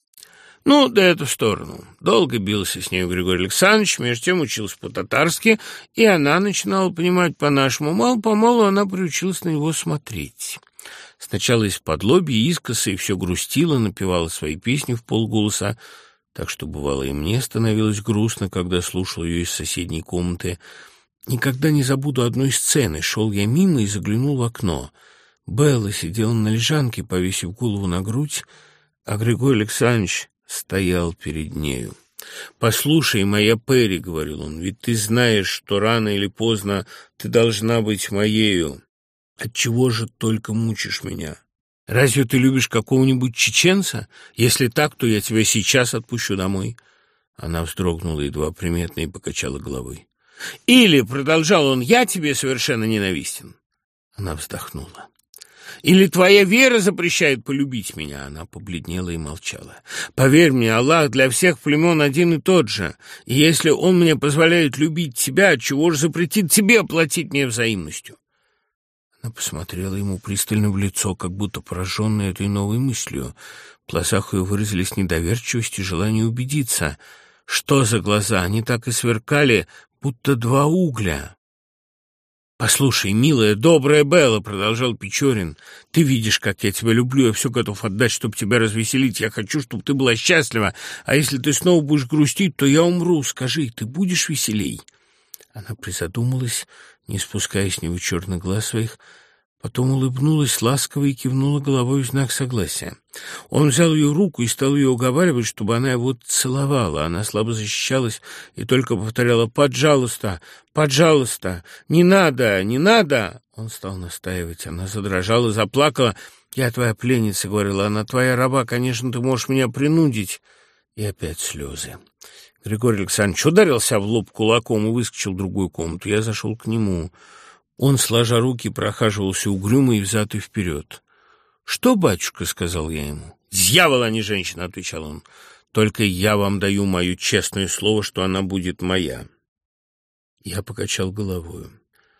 Ну, да это в сторону. Долго бился с нею Григорий Александрович, между тем учился по-татарски, и она начинала понимать по-нашему. Мало-помалу она приучилась на него смотреть. Сначала из-подлобья, искоса, и все грустила, напевала свои песни в полголоса, так что, бывало, и мне становилось грустно, когда слушал ее из соседней комнаты. Никогда не забуду одной сцены. Шел я мимо и заглянул в окно. Белла сидела на лежанке, повесив голову на грудь, а Григорий Александрович стоял перед нею. «Послушай, моя Перри, — говорил он, — ведь ты знаешь, что рано или поздно ты должна быть моею. Отчего же только мучишь меня? Разве ты любишь какого-нибудь чеченца? Если так, то я тебя сейчас отпущу домой». Она вздрогнула едва приметно и покачала головой. «Или, — продолжал он, — я тебе совершенно ненавистен». Она вздохнула. «Или твоя вера запрещает полюбить меня?» Она побледнела и молчала. «Поверь мне, Аллах для всех племен один и тот же, и если Он мне позволяет любить тебя, отчего же запретит тебе платить мне взаимностью?» Она посмотрела ему пристально в лицо, как будто пораженная этой новой мыслью. В глазах ее выразились недоверчивость и желание убедиться. Что за глаза? Они так и сверкали, будто два угля. «Послушай, милая, добрая Белла», — продолжал Печорин, — «ты видишь, как я тебя люблю, я все готов отдать, чтобы тебя развеселить. Я хочу, чтобы ты была счастлива, а если ты снова будешь грустить, то я умру. Скажи, ты будешь веселей?» Она призадумалась, не спуская с него черных глаз своих, потом улыбнулась ласково и кивнула головой в знак согласия. Он взял ее руку и стал ее уговаривать, чтобы она его целовала. Она слабо защищалась и только повторяла: «Пожалуйста, пожалуйста, не надо, не надо!» Он стал настаивать. Она задрожала, заплакала. «Я твоя пленница», — говорила она, — «твоя раба, конечно, ты можешь меня принудить». И опять слезы. Григорий Александрович ударился в лоб кулаком и выскочил в другую комнату. Я зашел к нему. Он, сложа руки, прохаживался угрюмо и взад и вперед. «Что, батюшка?» — сказал я ему. «Дьявол, а не женщина!» — отвечал он. «Только я вам даю мое честное слово, что она будет моя». Я покачал головою.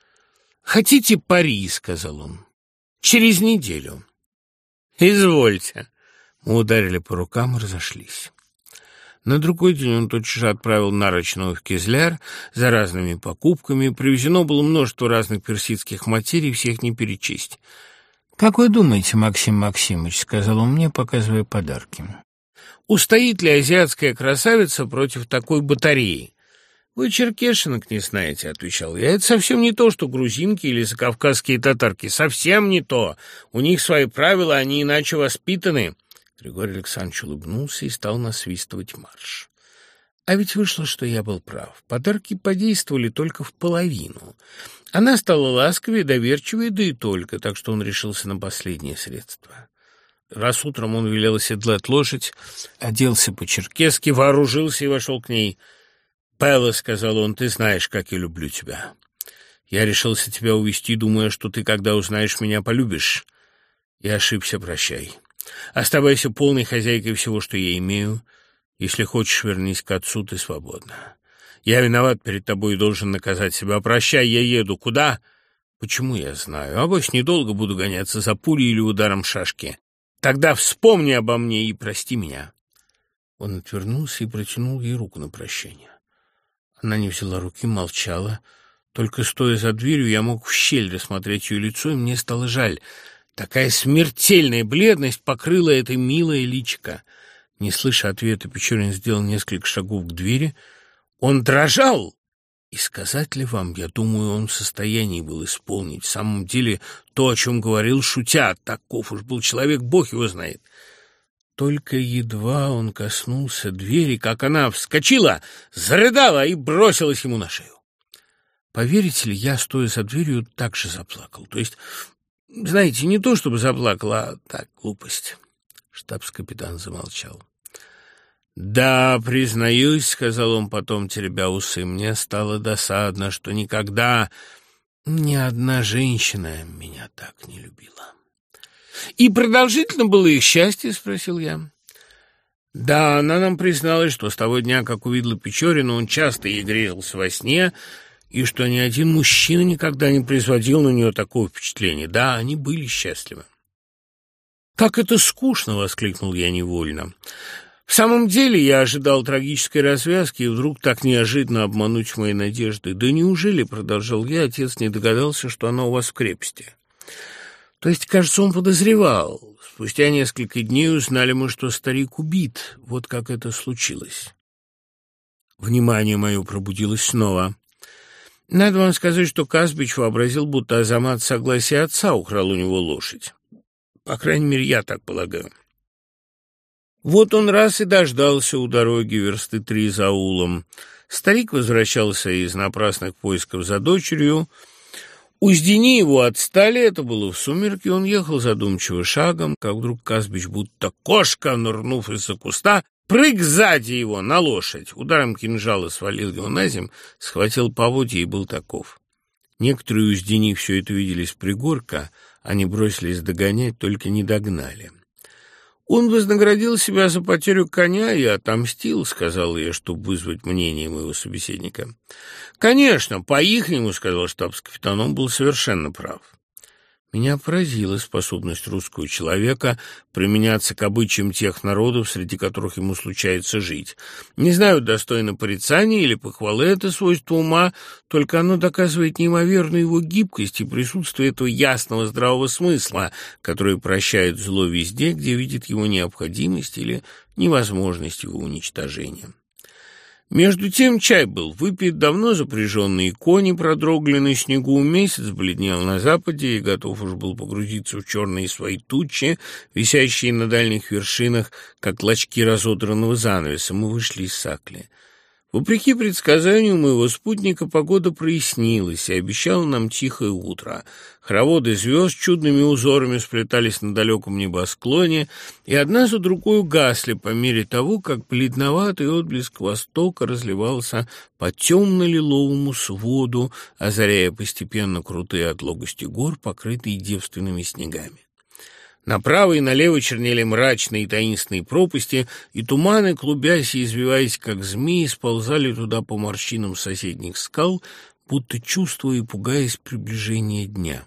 «Хотите пари?» — сказал он. «Через неделю». «Извольте». Мы ударили по рукам и разошлись. На другой день он тотчас же отправил Нарочного в Кизляр за разными покупками. Привезено было множество разных персидских материй, всех не перечесть. «Как вы думаете, Максим Максимович, — сказал он мне, показывая подарки, — устоит ли азиатская красавица против такой батареи?» «Вы черкешинок не знаете, — отвечал я. — Это совсем не то, что грузинки или закавказские татарки. Совсем не то. У них свои правила, они иначе воспитаны». Григорий Александрович улыбнулся и стал насвистывать марш. А ведь вышло, что я был прав. Подарки подействовали только в половину. Она стала ласковее, доверчивее, да и только, так что он решился на последнее средство. Раз утром он велел оседлать лошадь, оделся по-черкесски, вооружился и вошел к ней. «Белла, — сказал он, — ты знаешь, как я люблю тебя. Я решился тебя увезти, думая, что ты, когда узнаешь меня, полюбишь. Я ошибся, прощай. Оставайся полной хозяйкой всего, что я имею. Если хочешь, вернись к отцу, ты свободна. Я виноват перед тобой и должен наказать себя. Прощай, я еду. Куда? Почему, я знаю. Авось недолго буду гоняться за пулей или ударом шашки. Тогда вспомни обо мне и прости меня». Он отвернулся и протянул ей руку на прощание. Она не взяла руки, молчала. Только стоя за дверью, я мог в щель рассмотреть ее лицо, и мне стало жаль. Такая смертельная бледность покрыла это милое личико. Не слыша ответа, Печорин сделал несколько шагов к двери. Он дрожал. И сказать ли вам, я думаю, он в состоянии был исполнить в самом деле то, о чем говорил, шутя. Таков уж был человек, Бог его знает. Только едва он коснулся двери, как она вскочила, зарыдала и бросилась ему на шею. Поверите ли, я, стоя за дверью, так же заплакал. То есть... Знаете, не то чтобы заплакал, а так, глупость. Штабс-капитан замолчал. «Да, признаюсь, — сказал он потом, теребя усы, — мне стало досадно, что никогда ни одна женщина меня так не любила». «И продолжительно было их счастье?» — спросил я. «Да, она нам призналась, что с того дня, как увидела Печорина, он часто ей грезился во сне, и что ни один мужчина никогда не производил на нее такого впечатления. Да, они были счастливы». «Как это скучно!» — воскликнул я невольно. «В самом деле я ожидал трагической развязки, и вдруг так неожиданно обмануть мои надежды. Да неужели, — продолжал я, — отец не догадался, что она у вас в крепости?» То есть, кажется, он подозревал. Спустя несколько дней узнали мы, что старик убит. Вот как это случилось. Внимание мое пробудилось снова. Надо вам сказать, что Казбич вообразил, будто Азамат с согласия отца украл у него лошадь. По крайней мере, я так полагаю. Вот он раз и дождался у дороги версты 3 за аулом. Старик возвращался из напрасных поисков за дочерью. Уздени его отстали, это было в сумерки, он ехал задумчиво шагом, как вдруг Казбич, будто кошка, нырнув из-за куста, прыг сзади его на лошадь, ударом кинжала свалил его на земь, схватил поводья и был таков. Некоторые уздени все это видели с пригорка, они бросились догонять, только не догнали. «Он вознаградил себя за потерю коня и отомстил», — сказал я, чтобы вызвать мнение моего собеседника. «Конечно, по-ихнему, — сказал штабс-капитан, — он был совершенно прав. Меня поразила способность русского человека применяться к обычаям тех народов, среди которых ему случается жить. Не знаю, достойно порицания или похвалы это свойство ума, только оно доказывает неимоверную его гибкость и присутствие этого ясного здравого смысла, который прощает зло везде, где видит его необходимость или невозможность его уничтожения. Между тем чай был выпит, давно запряженные кони продрогли на снегу, месяц бледнел на западе и готов уж был погрузиться в черные свои тучи, висящие на дальних вершинах, как клочки разодранного занавеса. Мы вышли из Сакли. Вопреки предсказанию моего спутника, погода прояснилась и обещала нам тихое утро. Хороводы звезд чудными узорами сплетались на далеком небосклоне, и одна за другой гасли по мере того, как бледноватый отблеск востока разливался по темно-лиловому своду, озаряя постепенно крутые отлогости гор, покрытые девственными снегами. Направо и налево чернели мрачные и таинственные пропасти, и туманы, клубясь и извиваясь, как змеи, сползали туда по морщинам соседних скал, будто чувствуя и пугаясь приближения дня.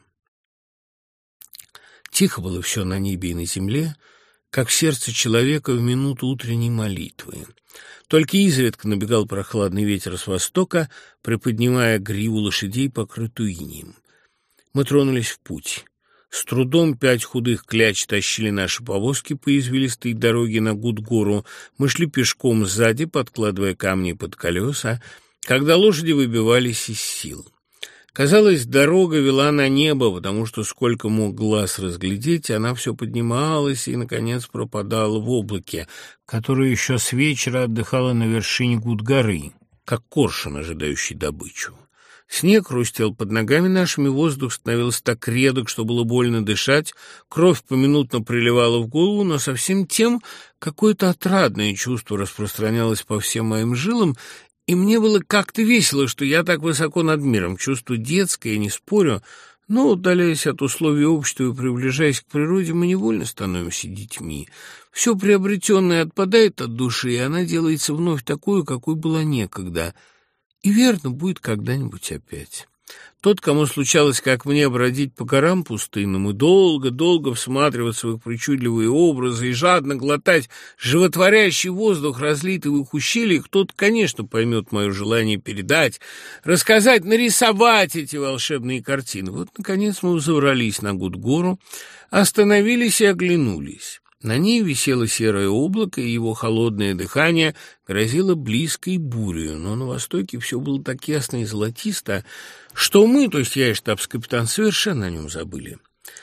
Тихо было все на небе и на земле, как в сердце человека в минуту утренней молитвы. Только изредка набегал прохладный ветер с востока, приподнимая гриву лошадей, покрытую инеем. Мы тронулись в путь. С трудом 5 худых кляч тащили наши повозки по извилистой дороге на Гуд-гору. Мы шли пешком сзади, подкладывая камни под колеса, когда лошади выбивались из сил. Казалось, дорога вела на небо, потому что, сколько мог глаз разглядеть, она все поднималась и, наконец, пропадала в облаке, которое еще с вечера отдыхало на вершине Гуд-горы, как коршун, ожидающий добычу. Снег хрустел под ногами нашими, воздух становился так редок, что было больно дышать, кровь поминутно приливала в голову, но совсем тем какое-то отрадное чувство распространялось по всем моим жилам, и мне было как-то весело, что я так высоко над миром. Чувство детское, не спорю, но, удаляясь от условий общества и приближаясь к природе, мы невольно становимся детьми. Все приобретенное отпадает от души, и она делается вновь такой, какой была некогда. И верно, будет когда-нибудь опять. Тот, кому случалось, как мне, бродить по горам пустынным и долго-долго всматриваться в их причудливые образы и жадно глотать животворящий воздух, разлитый в их ущельях, тот, конечно, поймет мое желание передать, рассказать, нарисовать эти волшебные картины. Вот, наконец, мы взобрались на Гуд-гору, остановились и оглянулись. На ней висело серое облако, и его холодное дыхание грозило близкой бурею, но на востоке все было так ясно и золотисто, что мы, то есть я и штабс-капитан, совершенно о нем забыли.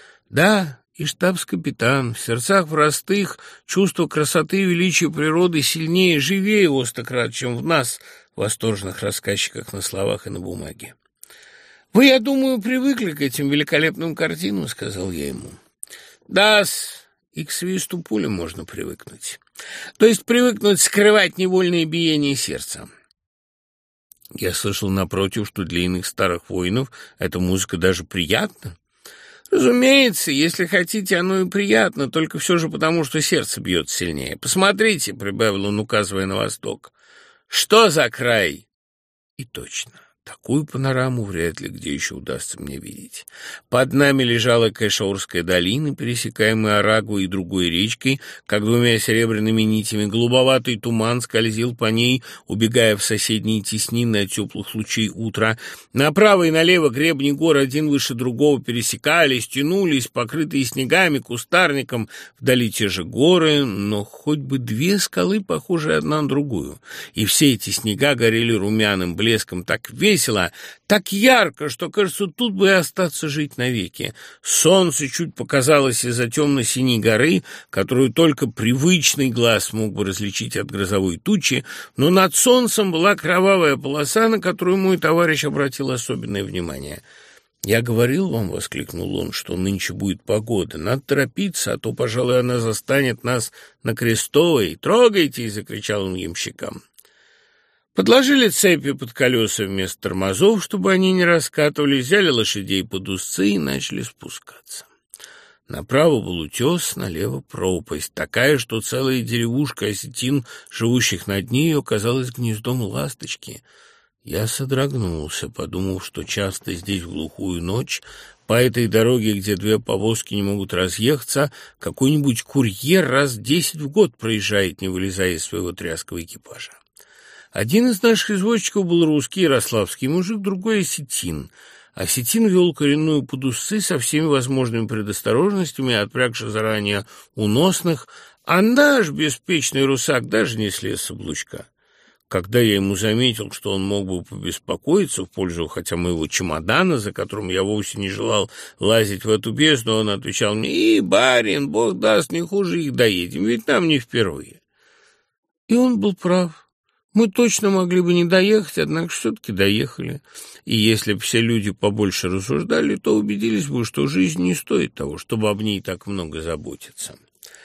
Да, и штабс-капитан, в сердцах простых чувство красоты и величия природы сильнее, живее во 100 крат, чем в нас, восторженных рассказчиках на словах и на бумаге. «Вы, я думаю, привыкли к этим великолепным картинам», — сказал я ему. «Да-с». И к свисту пули можно привыкнуть. То есть привыкнуть скрывать невольное биение сердца. Я слышал, напротив, что для иных старых воинов эта музыка даже приятна. Разумеется, если хотите, оно и приятно, только все же потому, что сердце бьет сильнее. Посмотрите, — прибавил он, указывая на восток, — что за край? И точно. Такую панораму вряд ли где еще удастся мне видеть. Под нами лежала Кэшаурская долина, пересекаемая Арагу и другой речкой, как двумя серебряными нитями. Голубоватый туман скользил по ней, убегая в соседние теснины от теплых лучей утра. Направо и налево гребни гор один выше другого пересекались, тянулись, покрытые снегами, кустарником. Вдали те же горы, но хоть бы 2 скалы, похожие одна на другую. И все эти снега горели румяным блеском так весело, так ярко, что, кажется, тут бы и остаться жить навеки. Солнце чуть показалось из-за темно-синей горы, которую только привычный глаз мог бы различить от грозовой тучи, но над солнцем была кровавая полоса, на которую мой товарищ обратил особенное внимание. «Я говорил вам, — воскликнул он, — что нынче будет погода. Надо торопиться, а то, пожалуй, она застанет нас на Крестовой. Трогайтесь!» — закричал он ямщикам. Подложили цепи под колеса вместо тормозов, чтобы они не раскатывались, взяли лошадей под узцы и начали спускаться. Направо был утес, налево пропасть, такая, что целая деревушка осетин, живущих над ней, оказалась гнездом ласточки. Я содрогнулся, подумав, что часто здесь в глухую ночь По этой дороге, где две повозки не могут разъехаться, какой-нибудь курьер раз 10 в год проезжает, не вылезая из своего тряского экипажа. Один из наших извозчиков был русский, ярославский мужик, другой — осетин. Осетин вел коренную под усы со всеми возможными предосторожностями, отпрягши заранее уносных, а наш беспечный русак даже не слез с облучка. Когда я ему заметил, что он мог бы побеспокоиться в пользу хотя моего чемодана, за которым я вовсе не желал лазить в эту бездну, он отвечал мне: «И, барин, бог даст, не хуже их доедем, ведь нам не впервые». И он был прав. Мы точно могли бы не доехать, однако все-таки доехали. И если бы все люди побольше рассуждали, то убедились бы, что жизнь не стоит того, чтобы об ней так много заботиться.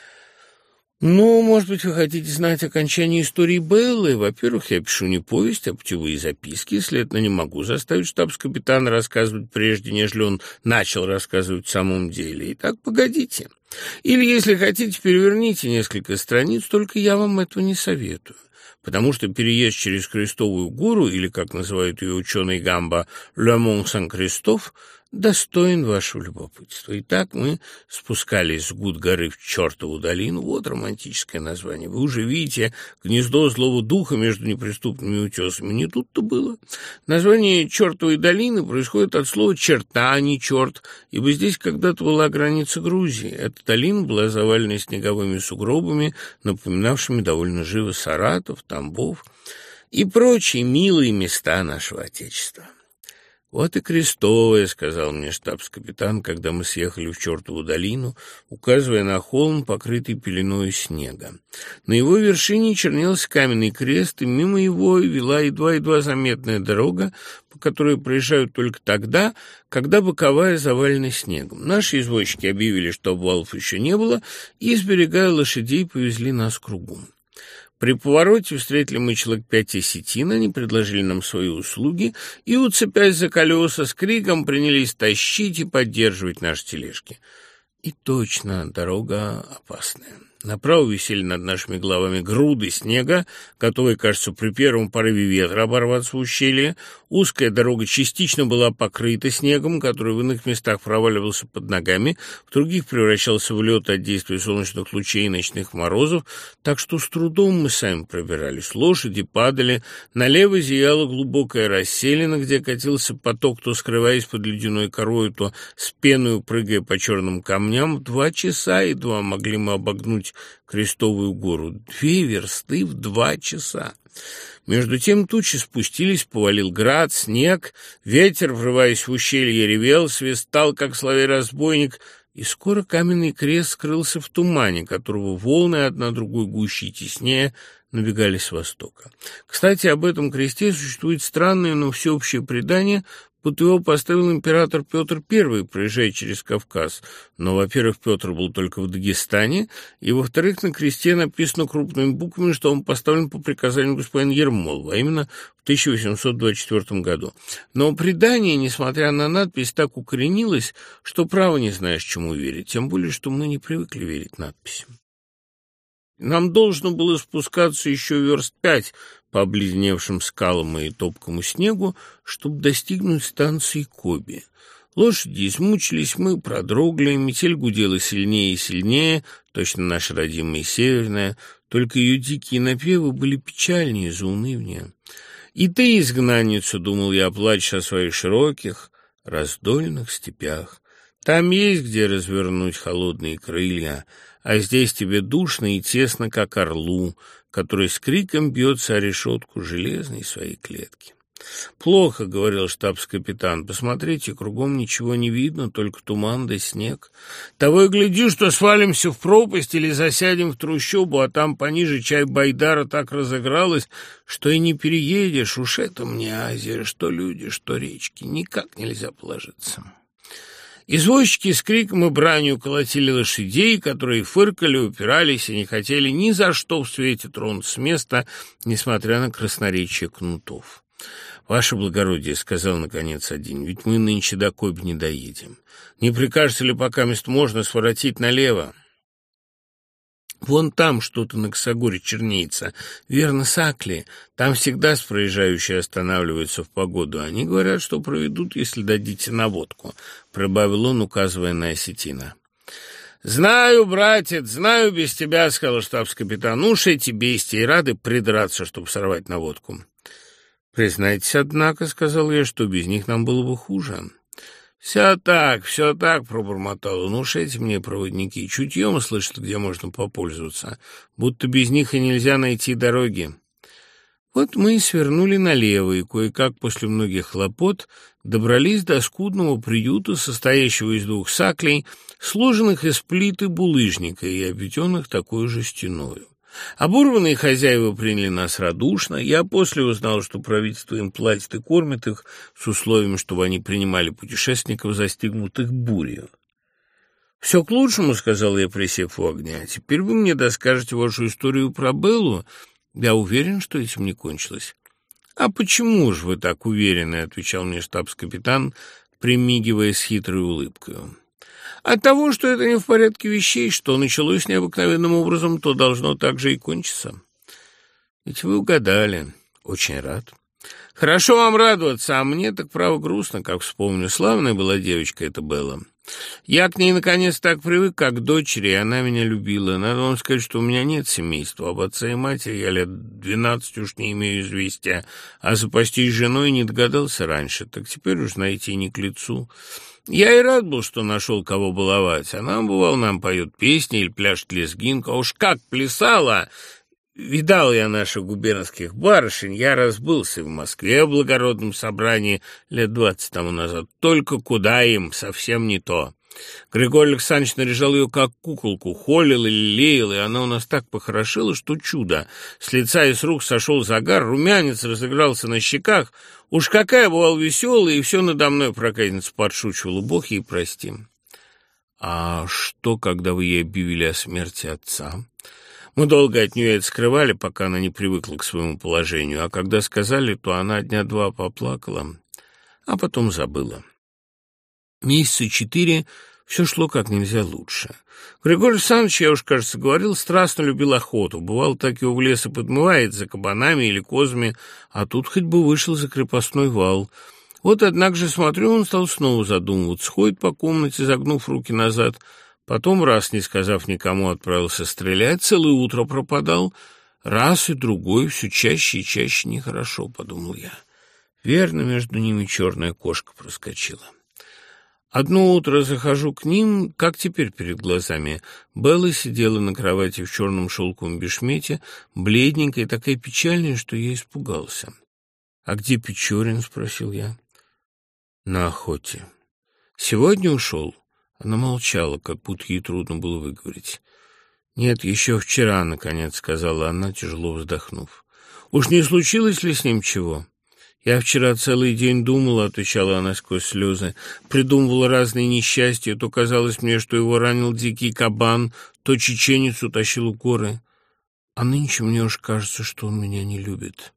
Ну, может быть, вы хотите знать окончание истории Беллы? Во-первых, я пишу не повесть, а путевые записки, следовательно, не могу заставить штабс-капитана рассказывать прежде, нежели он начал рассказывать в самом деле. Итак, погодите. Или, если хотите, переверните несколько страниц, только я вам этого не советую. Потому что переезд через Крестовую гору, или, как называют ее ученый Гамба, «Le Mont Saint-Christophe», достоин вашего любопытства. Итак, мы спускались с Гуд-горы в чертову долину. Вот романтическое название. Вы уже видите гнездо злого духа между неприступными утесами. Не тут-то было. Название чертовой долины происходит от слова «черта», а не «черт», ибо здесь когда-то была граница Грузии. Эта долина была завалена снеговыми сугробами, напоминавшими довольно живо Саратов, Тамбов и прочие милые места нашего Отечества. «Вот и Крестовая», — сказал мне штабс-капитан, когда мы съехали в чертову долину, указывая на холм, покрытый пеленою снега. На его вершине чернелся каменный крест, и мимо его вела едва-едва заметная дорога, по которой проезжают только тогда, когда боковая завалена снегом. Наши извозчики объявили, что обвалов еще не было, и, сберегая лошадей, повезли нас кругом. При повороте встретили мы человек 5 осетин, они предложили нам свои услуги и, уцепясь за колеса, с криком принялись тащить и поддерживать наши тележки. И точно, дорога опасная. Направо висели над нашими головами груды снега, готовые, кажется, при первом порыве ветра оборваться в ущелье. Узкая дорога частично была покрыта снегом, который в иных местах проваливался под ногами, в других превращался в лед от действия солнечных лучей и ночных морозов, так что с трудом мы сами пробирались. Лошади падали, налево зияла глубокая расселина, где катился поток, то скрываясь под ледяной корою, то с пеной прыгая по черным камням. 2 часа едва могли мы обогнуть Крестовую гору. 2 версты в 2 часа. Между тем тучи спустились, повалил град, снег, ветер, врываясь в ущелье, ревел, свистал, как соловей-разбойник, и скоро каменный крест скрылся в тумане, которого волны одна другой гуще и теснее набегали с востока. Кстати, об этом кресте существует странное, но всеобщее предание, будто его поставил император Петр I, проезжая через Кавказ. Но, во-первых, Петр был только в Дагестане, и, во-вторых, на кресте написано крупными буквами, что он поставлен по приказанию господина Ермолова, а именно в 1824 году. Но предание, несмотря на надпись, так укоренилось, что право не знаешь, чему верить, тем более, что мы не привыкли верить надписям. Нам должно было спускаться еще верст 5 по обледеневшим скалам и топкому снегу, чтобы достигнуть станции Коби. Лошади измучились, мы продрогли, метель гудела сильнее и сильнее, точно наша родимая северная, только ее дикие напевы были печальнее, заунывнее. «И ты, изгнанница, — думал я, — плачешь о своих широких, раздольных степях. Там есть где развернуть холодные крылья, а здесь тебе душно и тесно, как орлу, который с криком бьется о решетку железной своей клетки». «Плохо, — говорил штабс-капитан, — посмотрите, кругом ничего не видно, только туман да снег. Того и гляди, что свалимся в пропасть или засядем в трущобу, а там пониже чай Байдара так разыгралась, что и не переедешь. Уж это мне Азия, что люди, что речки, никак нельзя положиться». Извозчики с криком и бранью колотили лошадей, которые фыркали, упирались и не хотели ни за что в свете тронуться с места, несмотря на красноречие кнутов. «Ваше благородие, — сказал наконец один, — ведь мы нынче до Коби не доедем. Не прикажете ли, пока мест можно, своротить налево?» Вон там что-то на косогоре чернеется. Верно, Сакли. Там всегда проезжающие останавливаются в погоду. Они говорят, что проведут, если дадите наводку», — прибавил он, указывая на осетина. «Знаю, братец, знаю без тебя», — сказал штабс-капитан. «Уж эти бестии рады придраться, чтобы сорвать наводку». «Признайтесь, однако», — сказал я, — «что без них нам было бы хуже». Все так», — пробормотал он. «Уж эти мне проводники чутьем слышат, где можно попользоваться, будто без них и нельзя найти дороги». Вот мы и свернули налево, и кое-как после многих хлопот добрались до скудного приюта, состоящего из 2 саклей, сложенных из плит и булыжника и обведенных такой же стеною. Оборванные хозяева приняли нас радушно. Я после узнал, что правительство им платит и кормит их с условием, чтобы они принимали путешественников, застигнутых бурью. «Все к лучшему», — сказал я, присев у огня. «Теперь вы мне доскажете вашу историю про Беллу. Я уверен, что этим не кончилось». «А почему же вы так уверены?» — отвечал мне штабс-капитан, примигивая с хитрой улыбкой. «От того, что это не в порядке вещей, что началось необыкновенным образом, то должно так же и кончиться». «Ведь вы угадали. Очень рад». «Хорошо вам радоваться, а мне так право грустно, как вспомню. Славная была девочка эта Белла. Я к ней, наконец, так привык, как к дочери, и она меня любила. Надо вам сказать, что у меня нет семейства. Об отце и матери я лет 12 уж не имею известия, а запастись женой не догадался раньше. Так теперь уж найти не к лицу». Я и рад был, что нашел кого баловать. Она, бывало, нам поет песни или пляшет лезгинку. А уж как плясала! Видал я наших губернских барышень. Я раз былся в Москве в благородном собрании лет 20 тому назад. Только куда им, совсем не то. Григорий Александрович наряжал ее как куколку, холил и лелеял, и она у нас так похорошела, что чудо. С лица и с рук сошел загар, румянец разыгрался на щеках. Уж какая бывала веселая, и все надо мной проказница подшучивала. Бог ей прости. «А что, когда вы ей объявили о смерти отца?» «Мы долго от нее это скрывали, пока она не привыкла к своему положению, а когда сказали, то она 2 дня поплакала, а потом забыла». Месяца 4 все шло как нельзя лучше. Григорий Александрович, я уж, кажется, говорил, страстно любил охоту. Бывало, так его в лес и подмывает за кабанами или козами, а тут хоть бы вышел за крепостной вал. Вот, однако же, смотрю, он стал снова задумываться, ходит по комнате, загнув руки назад, потом, раз не сказав никому, отправился стрелять, целое утро пропадал, раз и другой, все чаще и чаще нехорошо, подумал я. Верно, между ними черная кошка проскочила. Одно утро захожу к ним, как теперь перед глазами. Белла сидела на кровати в черном шелковом бешмете, бледненькая и такая печальная, что я испугался. «А где Печорин?» — спросил я. «На охоте». «Сегодня ушел?» Она молчала, как будто ей трудно было выговорить. «Нет, еще вчера, наконец», — сказала она, тяжело вздохнув. «Уж не случилось ли с ним чего?» «Я вчера целый день думала», — отвечала она сквозь слезы, «придумывала разные несчастья. То казалось мне, что его ранил дикий кабан, то чеченец утащил в горы. А нынче мне уж кажется, что он меня не любит».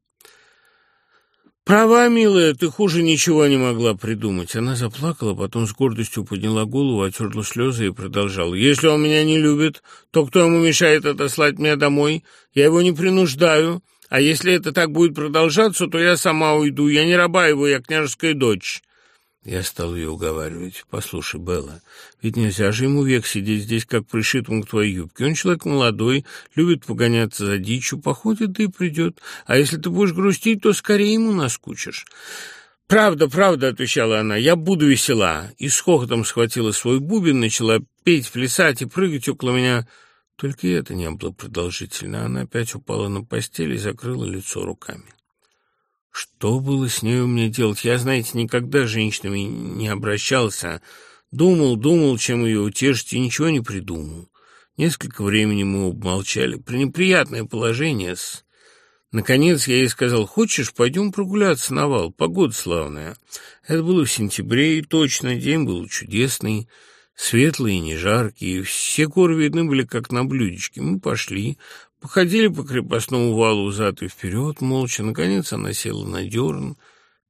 «Права, милая, ты хуже ничего не могла придумать». Она заплакала, потом с гордостью подняла голову, оттерла слезы и продолжала. «Если он меня не любит, то кто ему мешает отослать меня домой? Я его не принуждаю. А если это так будет продолжаться, то я сама уйду. Я не раба его, я княжеская дочь». Я стал ее уговаривать. «Послушай, Белла, ведь нельзя же ему век сидеть здесь, как пришитым к твоей юбке. Он человек молодой, любит погоняться за дичью, походит да и придет. А если ты будешь грустить, то скорее ему наскучишь». «Правда, правда», — отвечала она, — «я буду весела». И с хохотом схватила свой бубен, начала петь, плясать и прыгать около меня. Только и это не было продолжительно. Она опять упала на постель и закрыла лицо руками. Что было с нею мне делать? Я, знаете, никогда с женщинами не обращался. Думал, чем ее утешить, и ничего не придумал. Несколько времени мы оба молчали. Пренеприятное положение-с. Наконец я ей сказал: «Хочешь, пойдем прогуляться на вал? Погода славная». Это было в сентябре, и точно день был чудесный, светлый и не жаркий. Все горы видны были, как на блюдечке. Мы пошли, походили по крепостному валу взад и вперед, молча. Наконец она села на дерн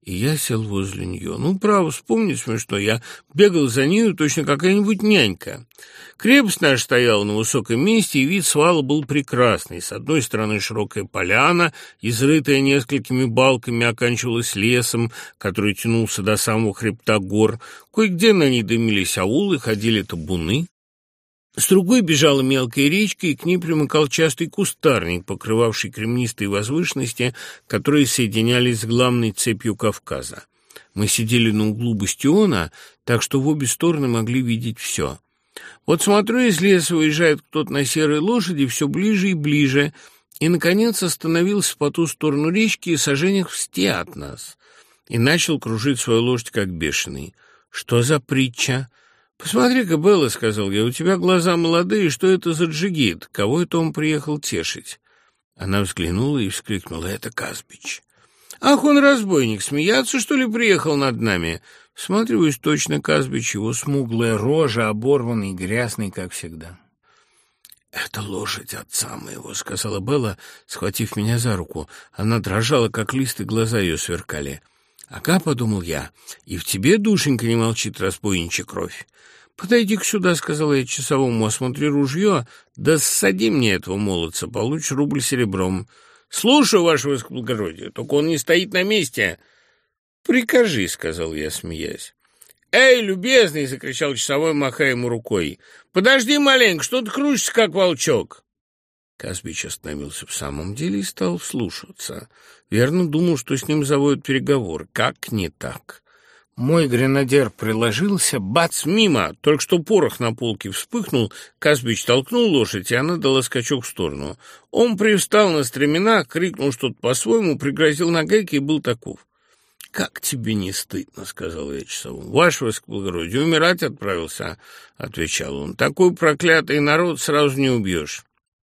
И я сел возле нее. Ну, право, вспомнить смешно. Я бегал за нею, точно какая-нибудь нянька. Крепость наша стояла на высоком месте, и вид с вала был прекрасный. С одной стороны широкая поляна, изрытая несколькими балками, оканчивалась лесом, который тянулся до самого хребта гор. Кое-где на ней дымились аулы, ходили табуны. С другой бежала мелкая речка, и к ней примыкал частый кустарник, покрывавший кремнистые возвышенности, которые соединялись с главной цепью Кавказа. Мы сидели на углу бастиона, так что в обе стороны могли видеть все. Вот смотрю, из леса выезжает кто-то на серой лошади все ближе и ближе, и, наконец, остановился по ту сторону речки и саженях в 100 от нас, и начал кружить свою лошадь, как бешеный. «Что за притча?» «Посмотри-ка, Белла, — сказал я, — у тебя глаза молодые, что это за джигит? Кого это он приехал тешить?» Она взглянула и вскрикнула: «Это Казбич». «Ах, он разбойник, смеяться, что ли, приехал над нами?» Всматриваюсь, точно Казбич, его смуглая рожа, оборванный, грязный, как всегда. «Это лошадь отца моего», — сказала Белла, схватив меня за руку. Она дрожала, как лист, и глаза ее сверкали. «Ага», — подумал я, — «и в тебе, душенька, не молчит разбойничья кровь». «Подойди-ка сюда», — сказала я часовому, — «осмотри ружье, да ссади мне этого молодца, получишь рубль серебром». «Слушаю, ваше высокоблагородие, только он не стоит на месте». «Прикажи», — сказал я, смеясь. «Эй, любезный!» — закричал часовой, махая ему рукой. «Подожди маленько, что ты кружишься, как волчок?» Казбич остановился в самом деле и стал вслушиваться. Верно думал, что с ним заводят переговоры. Как не так? Мой гренадер приложился, бац, мимо. Только что порох на полке вспыхнул, Казбич толкнул лошадь, и она дала скачок в сторону. Он привстал на стременах, крикнул что-то по-своему, пригрозил нагайкой и был таков. «Как тебе не стыдно?» — сказал я часовому. «Ваше высокоблагородие, умирать отправился?» — отвечал он. «Такой проклятый народ сразу не убьешь».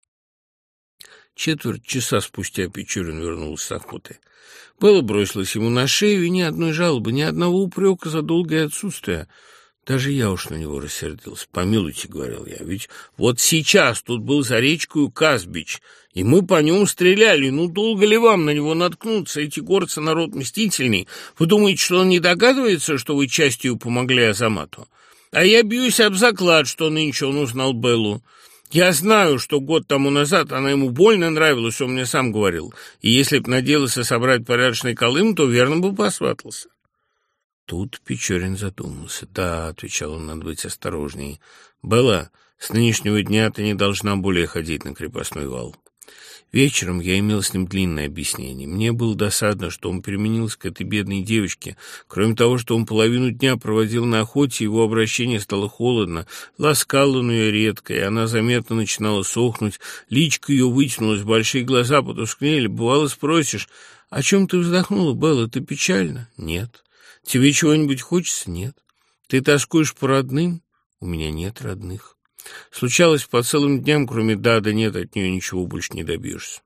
Четверть часа спустя Печорин вернулся с охоты. Белла бросилась ему на шею, и ни одной жалобы, ни одного упрека за долгое отсутствие. Даже я уж на него рассердился. «Помилуйте, — говорил я, — ведь вот сейчас тут был за речкою Казбич, и мы по нему стреляли. Ну, долго ли вам на него наткнуться? Эти горцы народ мстительный. Вы думаете, что он не догадывается, что вы частью помогли Азамату? А я бьюсь об заклад, что нынче он узнал Беллу. Я знаю, что год тому назад она ему больно нравилась, он мне сам говорил, и если б надеялся собрать порядочный колым, то верно бы посватался». Тут Печорин задумался. «Да, — отвечал он, — надо быть осторожней. Белла, с нынешнего дня ты не должна более ходить на крепостной вал». Вечером я имел с ним длинное объяснение. Мне было досадно, что он переменился к этой бедной девочке. Кроме того, что он половину дня проводил на охоте, его обращение стало холодно, ласкал он ее редко, и она заметно начинала сохнуть, личико ее вытянулось, большие глаза потускнели. Бывало, спросишь: «О чем ты вздохнула, Белла? Ты печальна?» «Нет». «Тебе чего-нибудь хочется?» «Нет». «Ты тоскуешь по родным?» «У меня нет родных». Случалось, по целым дням, кроме «да» да «нет», от нее ничего больше не добьешься.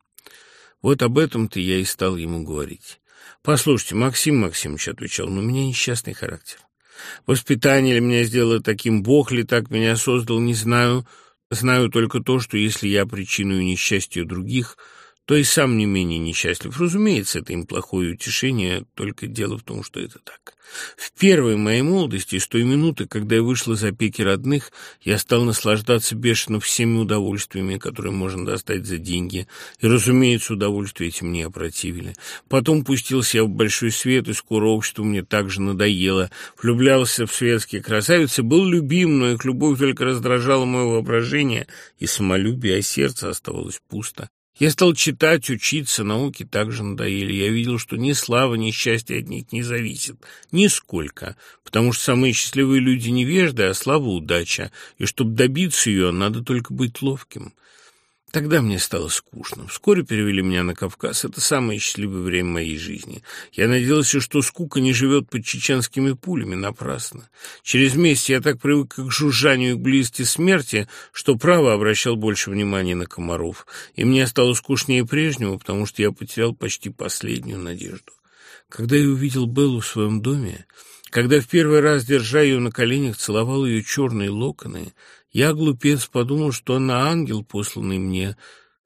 Вот об этом-то я и стал ему говорить. «Послушайте, Максим Максимович, — отвечал, — но у меня несчастный характер. Воспитание ли меня сделало таким, Бог ли так меня создал, не знаю. Знаю только то, что если я причиною несчастья других, то и сам не менее несчастлив. Разумеется, это им плохое утешение, только дело в том, что это так. В первой моей молодости, с той минуты, когда я вышла из опеки родных, я стал наслаждаться бешено всеми удовольствиями, которые можно достать за деньги, и, разумеется, удовольствия эти мне опротивили. Потом пустился я в большой свет, и скоро общество мне также надоело. Влюблялся в светские красавицы, был любим, но их любовь только раздражала мое воображение и самолюбие, а сердце оставалось пусто. Я стал читать, учиться, науки также надоели. Я видел, что ни слава, ни счастье от них не зависит. Нисколько. Потому что самые счастливые люди невежды, а слава — удача. И чтобы добиться ее, надо только быть ловким. Тогда мне стало скучно. Вскоре перевели меня на Кавказ. Это самое счастливое время моей жизни. Я надеялся, что скука не живет под чеченскими пулями. Напрасно. Через месяц я так привык к жужжанию и близости смерти, что право обращал больше внимания на комаров. И мне стало скучнее прежнего, потому что я потерял почти последнюю надежду. Когда я увидел Беллу в своем доме, когда в первый раз, держа ее на коленях, целовал ее черные локоны, я, глупец, подумал, что она ангел, посланный мне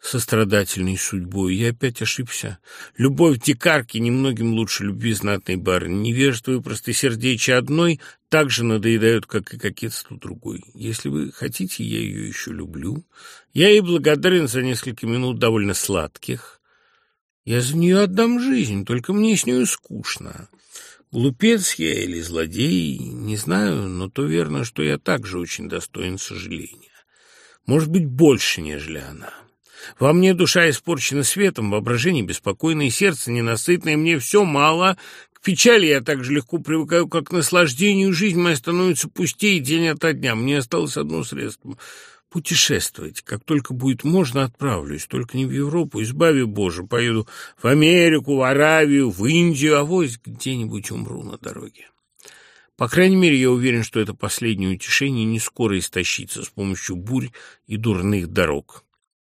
сострадательной судьбой. Я опять ошибся. Любовь дикарки немногим лучше любви знатной барыни. Невежество и простосердечие одной так же надоедают, как и кокетство другой. Если вы хотите, я ее еще люблю. Я ей благодарен за несколько минут довольно сладких. Я за нее отдам жизнь, только мне с нею скучно. Глупец я или злодей, не знаю, но то верно, что я также очень достоин сожаления. Может быть, больше, нежели она. Во мне душа испорчена светом, воображение беспокойное, сердце ненасытное, мне все мало. К печали я так же легко привыкаю, как к наслаждению. Жизнь моя становится пустей день ото дня. Мне осталось одно средство — путешествовать. Как только будет можно, отправлюсь. Только не в Европу, избави Боже. Поеду в Америку, в Аравию, в Индию, авось где-нибудь умру на дороге. По крайней мере, я уверен, что это последнее утешение не скоро истощится с помощью бурь и дурных дорог.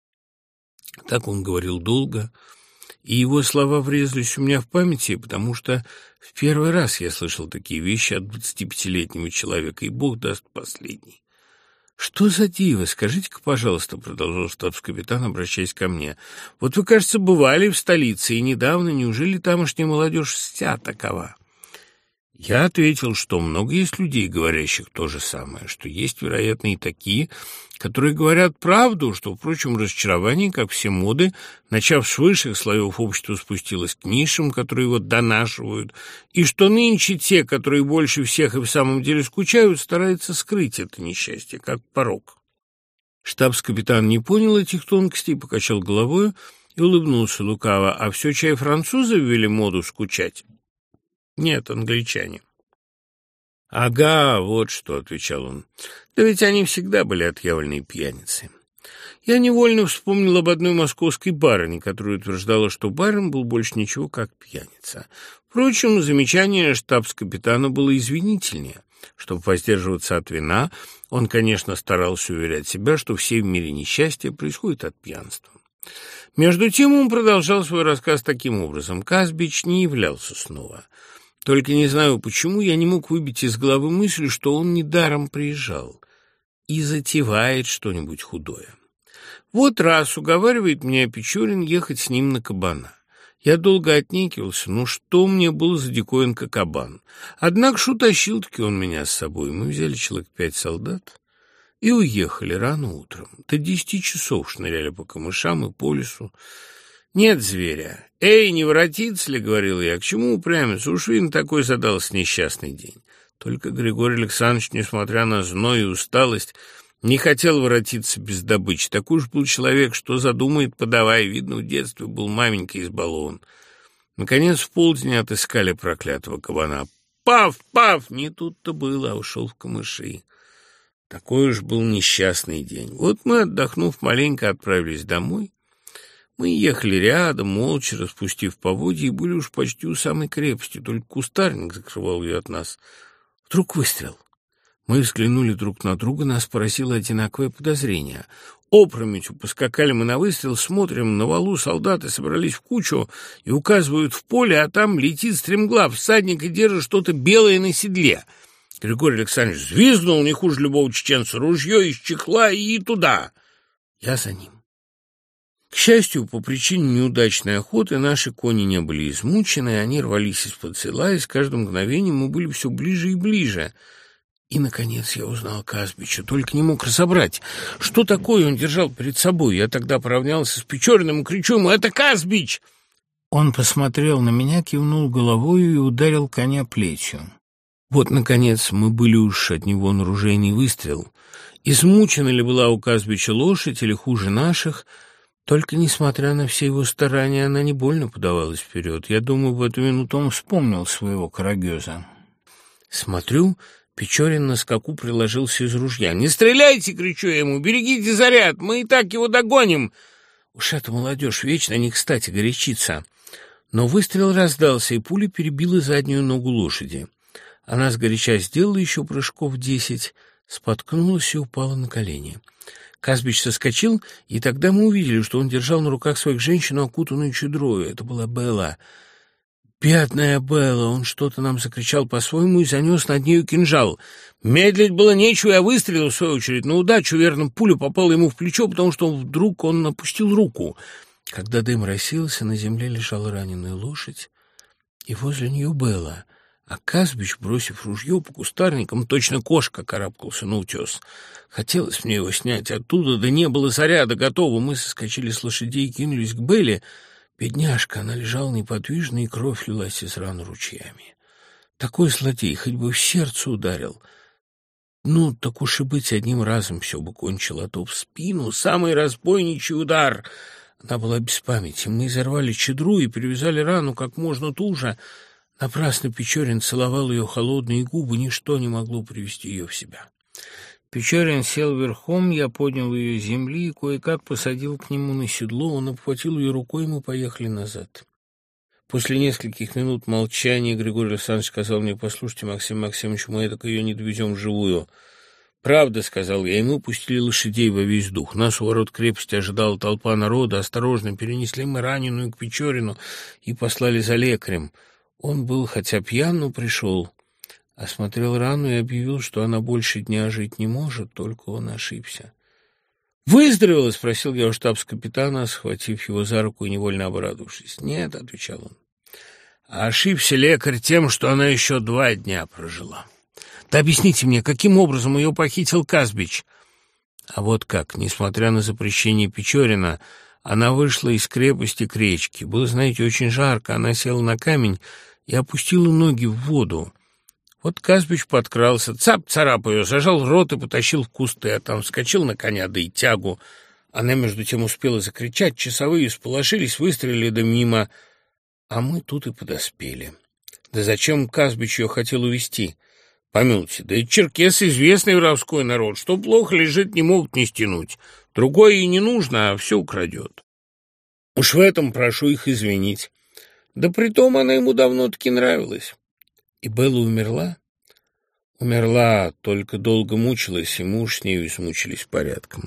Так он говорил долго, и его слова врезались у меня в памяти, потому что в первый раз я слышал такие вещи от 25-летнего человека, и Бог даст последний. «Что за диво? Скажите-ка, пожалуйста», — продолжал штабс-капитан, обращаясь ко мне. «Вот вы, кажется, бывали в столице, и недавно. Неужели тамошняя молодежь вся такова?» Я ответил, что много есть людей, говорящих то же самое, что есть, вероятно, и такие, которые говорят правду, что, впрочем, разочарование, как все моды, начав с высших слоев общества, спустилось к низшим, которые его донашивают, и что нынче те, которые больше всех и в самом деле скучают, стараются скрыть это несчастье, как порок. Штабс-капитан не понял этих тонкостей, покачал головой и улыбнулся лукаво. «А все чай французы ввели моду скучать?» «Нет, англичане». «Ага, вот что», — отвечал он. «Да ведь они всегда были отъявленные пьяницы». Я невольно вспомнил об одной московской барыне, которая утверждала, что барин был больше ничего, как пьяница. Впрочем, замечание штабс-капитана было извинительнее. Чтобы воздерживаться от вина, он, конечно, старался уверять себя, что все в мире несчастья происходит от пьянства. Между тем он продолжал свой рассказ таким образом. Казбич не являлся снова. Только не знаю почему, я не мог выбить из головы мысль, что он недаром приезжал и затевает что-нибудь худое. Вот раз уговаривает меня Печорин ехать с ним на кабана. Я долго отнекивался, но что мне был за диковинка кабан? Однако ж утащил-таки он меня с собой. Мы взяли человек 5 солдат и уехали рано утром. До 10 часов шныряли по камышам и по лесу. Нет зверя. «Эй, не воротиться ли?» — говорил я. «К чему упрямиться? Уж видно, такой задался несчастный день». Только Григорий Александрович, несмотря на зной и усталость, не хотел воротиться без добычи. Такой уж был человек, что задумает, подавай. Видно, в детстве был маменька избалован. Наконец, в полдень отыскали проклятого кабана. Пав, пав! Не тут-то было, а ушел в камыши. Такой уж был несчастный день. Вот мы, отдохнув маленько, отправились домой. Мы ехали рядом, молча, распустив поводья, и были уж почти у самой крепости, только кустарник закрывал ее от нас. Вдруг выстрел. Мы взглянули друг на друга, нас поразило одинаковое подозрение. Опрометью поскакали мы на выстрел, смотрим, на валу солдаты собрались в кучу и указывают в поле, а там летит стремглав, всадник и держит что-то белое на седле. Григорий Александрович взвизгнул, не хуже любого чеченца, ружье из чехла и туда. Я за ним. К счастью, по причине неудачной охоты наши кони не были измучены, они рвались из-под седла, и с каждым мгновением мы были все ближе и ближе. И, наконец, я узнал Казбича, только не мог разобрать, что такое он держал перед собой. Я тогда поравнялся с Печориным и кричу ему: «Это Казбич!» Он посмотрел на меня, кивнул головой и ударил коня плетью. Вот, наконец, мы были уж от него на ружейный выстрел. Измучена ли была у Казбича лошадь или хуже наших? Только, несмотря на все его старания, она не больно подавалась вперед. Я думаю, в эту минуту он вспомнил своего карагеза. Смотрю, Печорин на скаку приложился из ружья. «Не стреляйте!» — кричу я ему. «Берегите заряд! Мы и так его догоним!» Уж эта молодежь вечно не кстати горячится. Но выстрел раздался, и пуля перебила заднюю ногу лошади. Она сгоряча сделала еще прыжков 10, споткнулась и упала на колени. Казбич соскочил, и тогда мы увидели, что он держал на руках своих женщину, окутанную чудрою. Это была Белла. «Бедная Белла!» Он что-то нам закричал по-своему и занес над нею кинжал. Медлить было нечего, я выстрелил, в свою очередь, на удачу. Верно, пуля попала ему в плечо, потому что вдруг он опустил руку. Когда дым рассеялся, на земле лежала раненая лошадь, и возле нее Белла. А Казбич, бросив ружье по кустарникам, точно кошка, карабкался на утес. Хотелось мне его снять оттуда, да не было заряда готово. Мы соскочили с лошадей и кинулись к Белле. Бедняжка, она лежала неподвижно, и кровь лилась из ран ручьями. Такой злодей, хоть бы в сердце ударил. Ну, так уж и быть, одним разом все бы кончило, а то в спину самый разбойничий удар. Она была без памяти. Мы изорвали чадру и перевязали рану как можно туже. Напрасно Печорин целовал ее холодные губы, ничто не могло привести ее в себя. Печорин сел верхом, я поднял ее с земли и кое-как посадил к нему на седло. Он обхватил ее рукой, и мы поехали назад. После нескольких минут молчания Григорий Александрович сказал мне: «Послушайте, Максим Максимович, мы так ее не довезем вживую». «Правда», — сказал я, и мы пустили лошадей во весь дух. Нас у ворот крепости ожидала толпа народа. Осторожно перенесли мы раненую к Печорину и послали за лекарем. Он был, хотя пьян, но пришел. Осмотрел рану и объявил, что она больше дня жить не может, только он ошибся. «Выздоровела?» — спросил я у штабс-капитана, схватив его за руку и невольно обрадовавшись. «Нет», — отвечал он. «А ошибся лекарь тем, что она еще 2 дня прожила». «Да объясните мне, каким образом ее похитил Казбич?» А вот как, несмотря на запрещение Печорина, она вышла из крепости к речке. Было, знаете, очень жарко, она села на камень и опустила ноги в воду. Вот Казбич подкрался, цап-царап ее, зажал в рот и потащил в кусты, а там вскочил на коня, да и тягу. Она между тем успела закричать, часовые всполошились, выстрелили да мимо, а мы тут и подоспели. Да зачем Казбич ее хотел увести? Помилуйте, да и черкесы известный воровской народ, что плохо лежит, не могут не стянуть. Другое и не нужно, а все украдет. Уж в этом прошу их извинить. Да притом она ему давно-таки нравилась. И Белла умерла? Умерла, только долго мучилась, и муж с нею измучились порядком.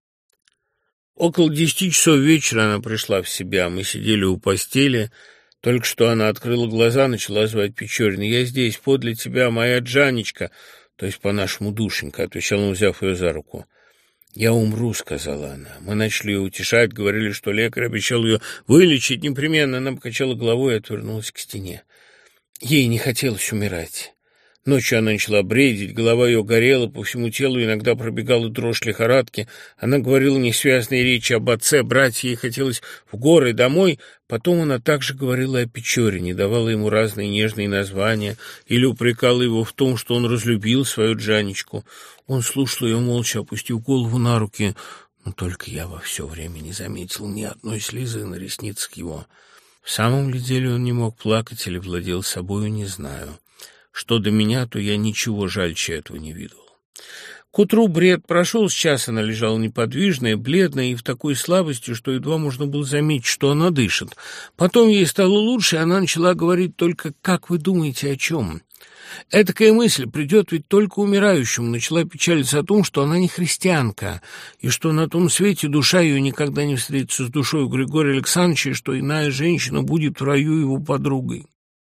Около 10 часов вечера она пришла в себя. Мы сидели у постели. Только что она открыла глаза, начала звать Печорина. «Я здесь, подле тебя, моя Джанечка», то есть по-нашему душенька, отвечал он, взяв ее за руку. «Я умру», — сказала она. Мы начали ее утешать, говорили, что лекарь обещал ее вылечить непременно. Она покачала головой и отвернулась к стене. Ей не хотелось умирать. Ночью она начала бредить, голова ее горела, по всему телу иногда пробегала дрожь лихорадки. Она говорила несвязные речи об отце, брате, ей хотелось в горы, домой. Потом она также говорила о Печорине, давала ему разные нежные названия или упрекала его в том, что он разлюбил свою Джанечку. Он слушал ее молча, опустив голову на руки, но только я во все время не заметил ни одной слезы на ресницах его. В самом ли деле он не мог плакать или владел собою, не знаю. Что до меня, то я ничего жальче этого не видел. К утру бред прошел, с час она лежала неподвижная, бледная и в такой слабости, что едва можно было заметить, что она дышит. Потом ей стало лучше, и она начала говорить только «как вы думаете, о чем?». Этакая мысль придет ведь только умирающему. Начала печалиться о том, что она не христианка, и что на том свете душа ее никогда не встретится с душой у Григория Александровича, и что иная женщина будет в раю его подругой.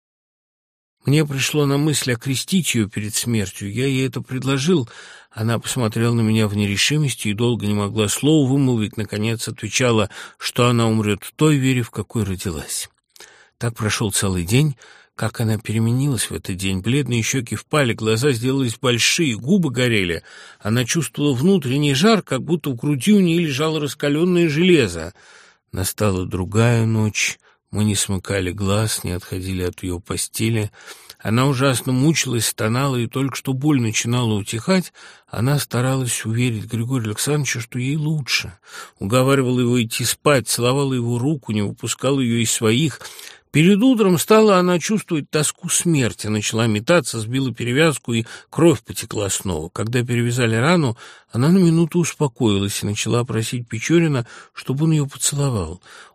Мне пришло на мысль окрестить ее перед смертью. Я ей это предложил. Она посмотрела на меня в нерешимости и долго не могла слова вымолвить. Наконец отвечала, что она умрет в той вере, в какой родилась. Так прошел целый день. Как она переменилась в этот день. Бледные щеки впали, глаза сделались большие, губы горели. Она чувствовала внутренний жар, как будто в груди у нее лежало раскаленное железо. Настала другая ночь. Мы не смыкали глаз, не отходили от ее постели. Она ужасно мучилась, стонала, и только что боль начинала утихать, она старалась уверить Григория Александровича, что ей лучше. Уговаривала его идти спать, целовала его руку, не выпускала ее из своих. Перед утром стала она чувствовать тоску смерти, начала метаться, сбила перевязку, и кровь потекла снова. Когда перевязали рану, она на минуту успокоилась и начала просить Печорина, чтобы он ее поцеловал.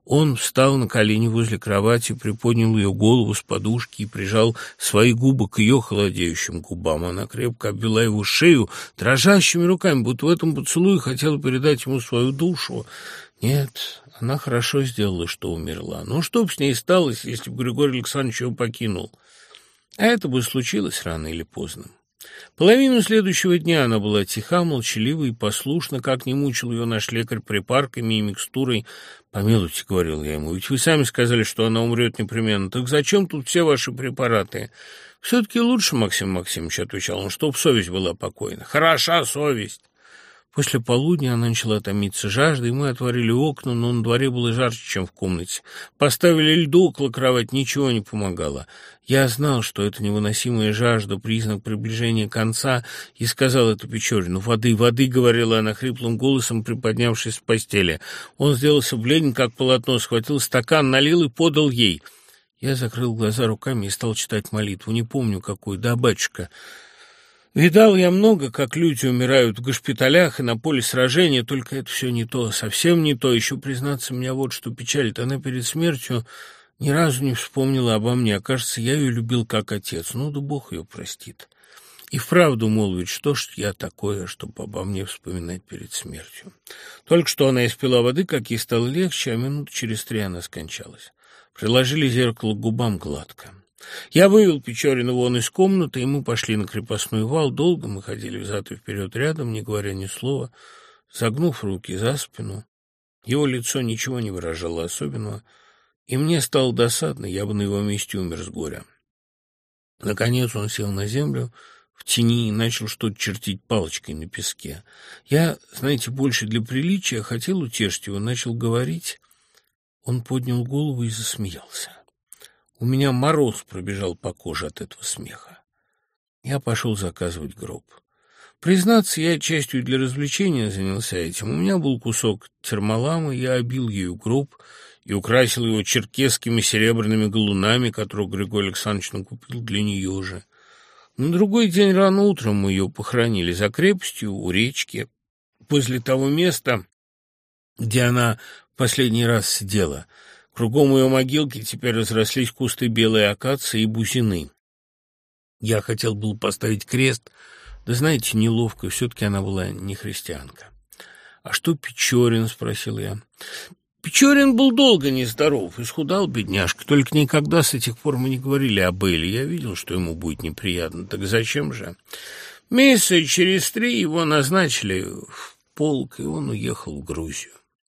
Он встал на колени возле кровати, приподнял ее голову с подушки и прижал свои губы к ее холодеющим губам. Она крепко обвела его шею дрожащими руками, будто в этом поцелуе хотела передать ему свою душу. Нет, она хорошо сделала, что умерла. Но что бы с ней сталось, если бы Григорий Александрович ее покинул? А это бы случилось рано или поздно. Половину следующего дня она была тиха, молчалива и послушна, как не мучил ее наш лекарь припарками и микстурой. «Помилуйте», — говорил я ему, — «ведь вы сами сказали, что она умрет непременно. Так зачем тут все ваши препараты?» «Все-таки лучше, Максим Максимович», — отвечал он, — «чтоб совесть была покойна». «Хороша совесть». После полудня она начала томиться жаждой, мы отворили окна, но на дворе было жарче, чем в комнате. Поставили льду около кровати, ничего не помогало. Я знал, что это невыносимая жажда, признак приближения конца, и сказал это Печорину. «Воды, воды», — говорила она хриплым голосом, приподнявшись с постели. Он сделался бледен, как полотно, схватил стакан, налил и подал ей. Я закрыл глаза руками и стал читать молитву. Не помню, какую. «Да, батюшка». Видал я много, как люди умирают в госпиталях и на поле сражения, только это все не то, совсем не то. Еще, признаться, меня вот что печалит. Она перед смертью ни разу не вспомнила обо мне, а кажется, я ее любил как отец. Ну да Бог ее простит. И вправду, мол, ведь что ж я такое, чтобы обо мне вспоминать перед смертью? Только что она испила воды, как ей стало легче, а минут через 3 она скончалась. Приложили зеркало к губам гладко. Я вывел Печорина вон из комнаты, и мы пошли на крепостной вал. Долго мы ходили взад и вперед рядом, не говоря ни слова, согнув руки за спину. Его лицо ничего не выражало особенного, и мне стало досадно, я бы на его месте умер с горя. Наконец он сел на землю в тени и начал что-то чертить палочкой на песке. Я, знаете, больше для приличия хотел утешить его, начал говорить. Он поднял голову и засмеялся. У меня мороз пробежал по коже от этого смеха. Я пошел заказывать гроб. Признаться, я частью для развлечения занялся этим. У меня был кусок термоламы, я обил ею гроб и украсил его черкесскими серебряными галунами, которые Григорий Александрович накупил для нее же. На другой день рано утром мы ее похоронили за крепостью у речки, возле того места, где она в последний раз сидела. Кругом ее могилки теперь разрослись кусты белой акации и бузины. Я хотел был поставить крест, да, знаете, неловко, все-таки она была не христианка. «А что Печорин?» — спросил я. Печорин был долго нездоров, исхудал бедняжка, только никогда с этих пор мы не говорили об Элле. Я видел, что ему будет неприятно, так зачем же? Месяца через 3 его назначили в полк, и он уехал в Грузию.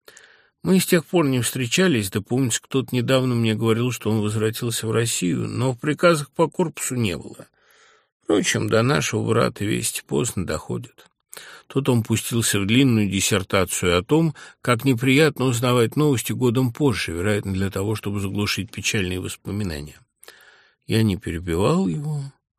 Мы с тех пор не встречались, да, помните, кто-то недавно мне говорил, что он возвратился в Россию, но в приказах по корпусу не было. Впрочем, до нашего брата вести поздно доходят. Тут он пустился в длинную диссертацию о том, как неприятно узнавать новости годом позже, вероятно, для того, чтобы заглушить печальные воспоминания. Я не перебивал его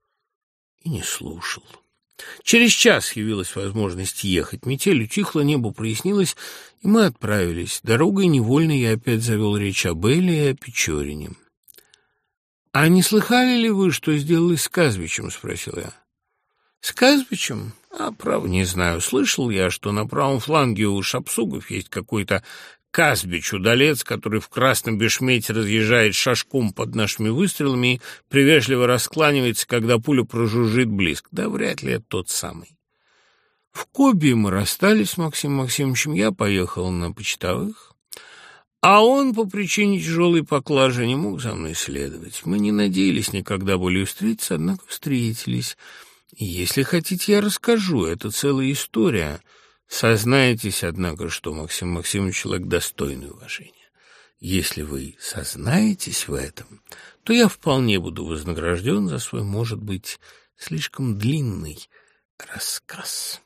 и не слушал. Через час явилась возможность ехать. Метель утихла, небо прояснилось, и мы отправились. Дорогой невольно я опять завел речь об Элле и о Печорине. «А не слыхали ли вы, что сделалось с Казбичем?» — спросил я. «С Казбичем? Право, не знаю. Слышал я, что на правом фланге у Шапсугов есть какой-то Казбич, удалец, который в красном бешмете разъезжает шашком под нашими выстрелами и привежливо раскланивается, когда пуля прожужжит близко. Да вряд ли это тот самый. В Кобе мы расстались с Максимом Максимовичем, я поехал на почтовых, а он по причине тяжелой поклажи не мог за мной следовать. Мы не надеялись никогда более встретиться, однако встретились. И если хотите, я расскажу, это целая история. Сознаетесь, однако, что Максим Максимович человек достойный уважения. Если вы сознаетесь в этом, то я вполне буду вознагражден за свой, может быть, слишком длинный рассказ».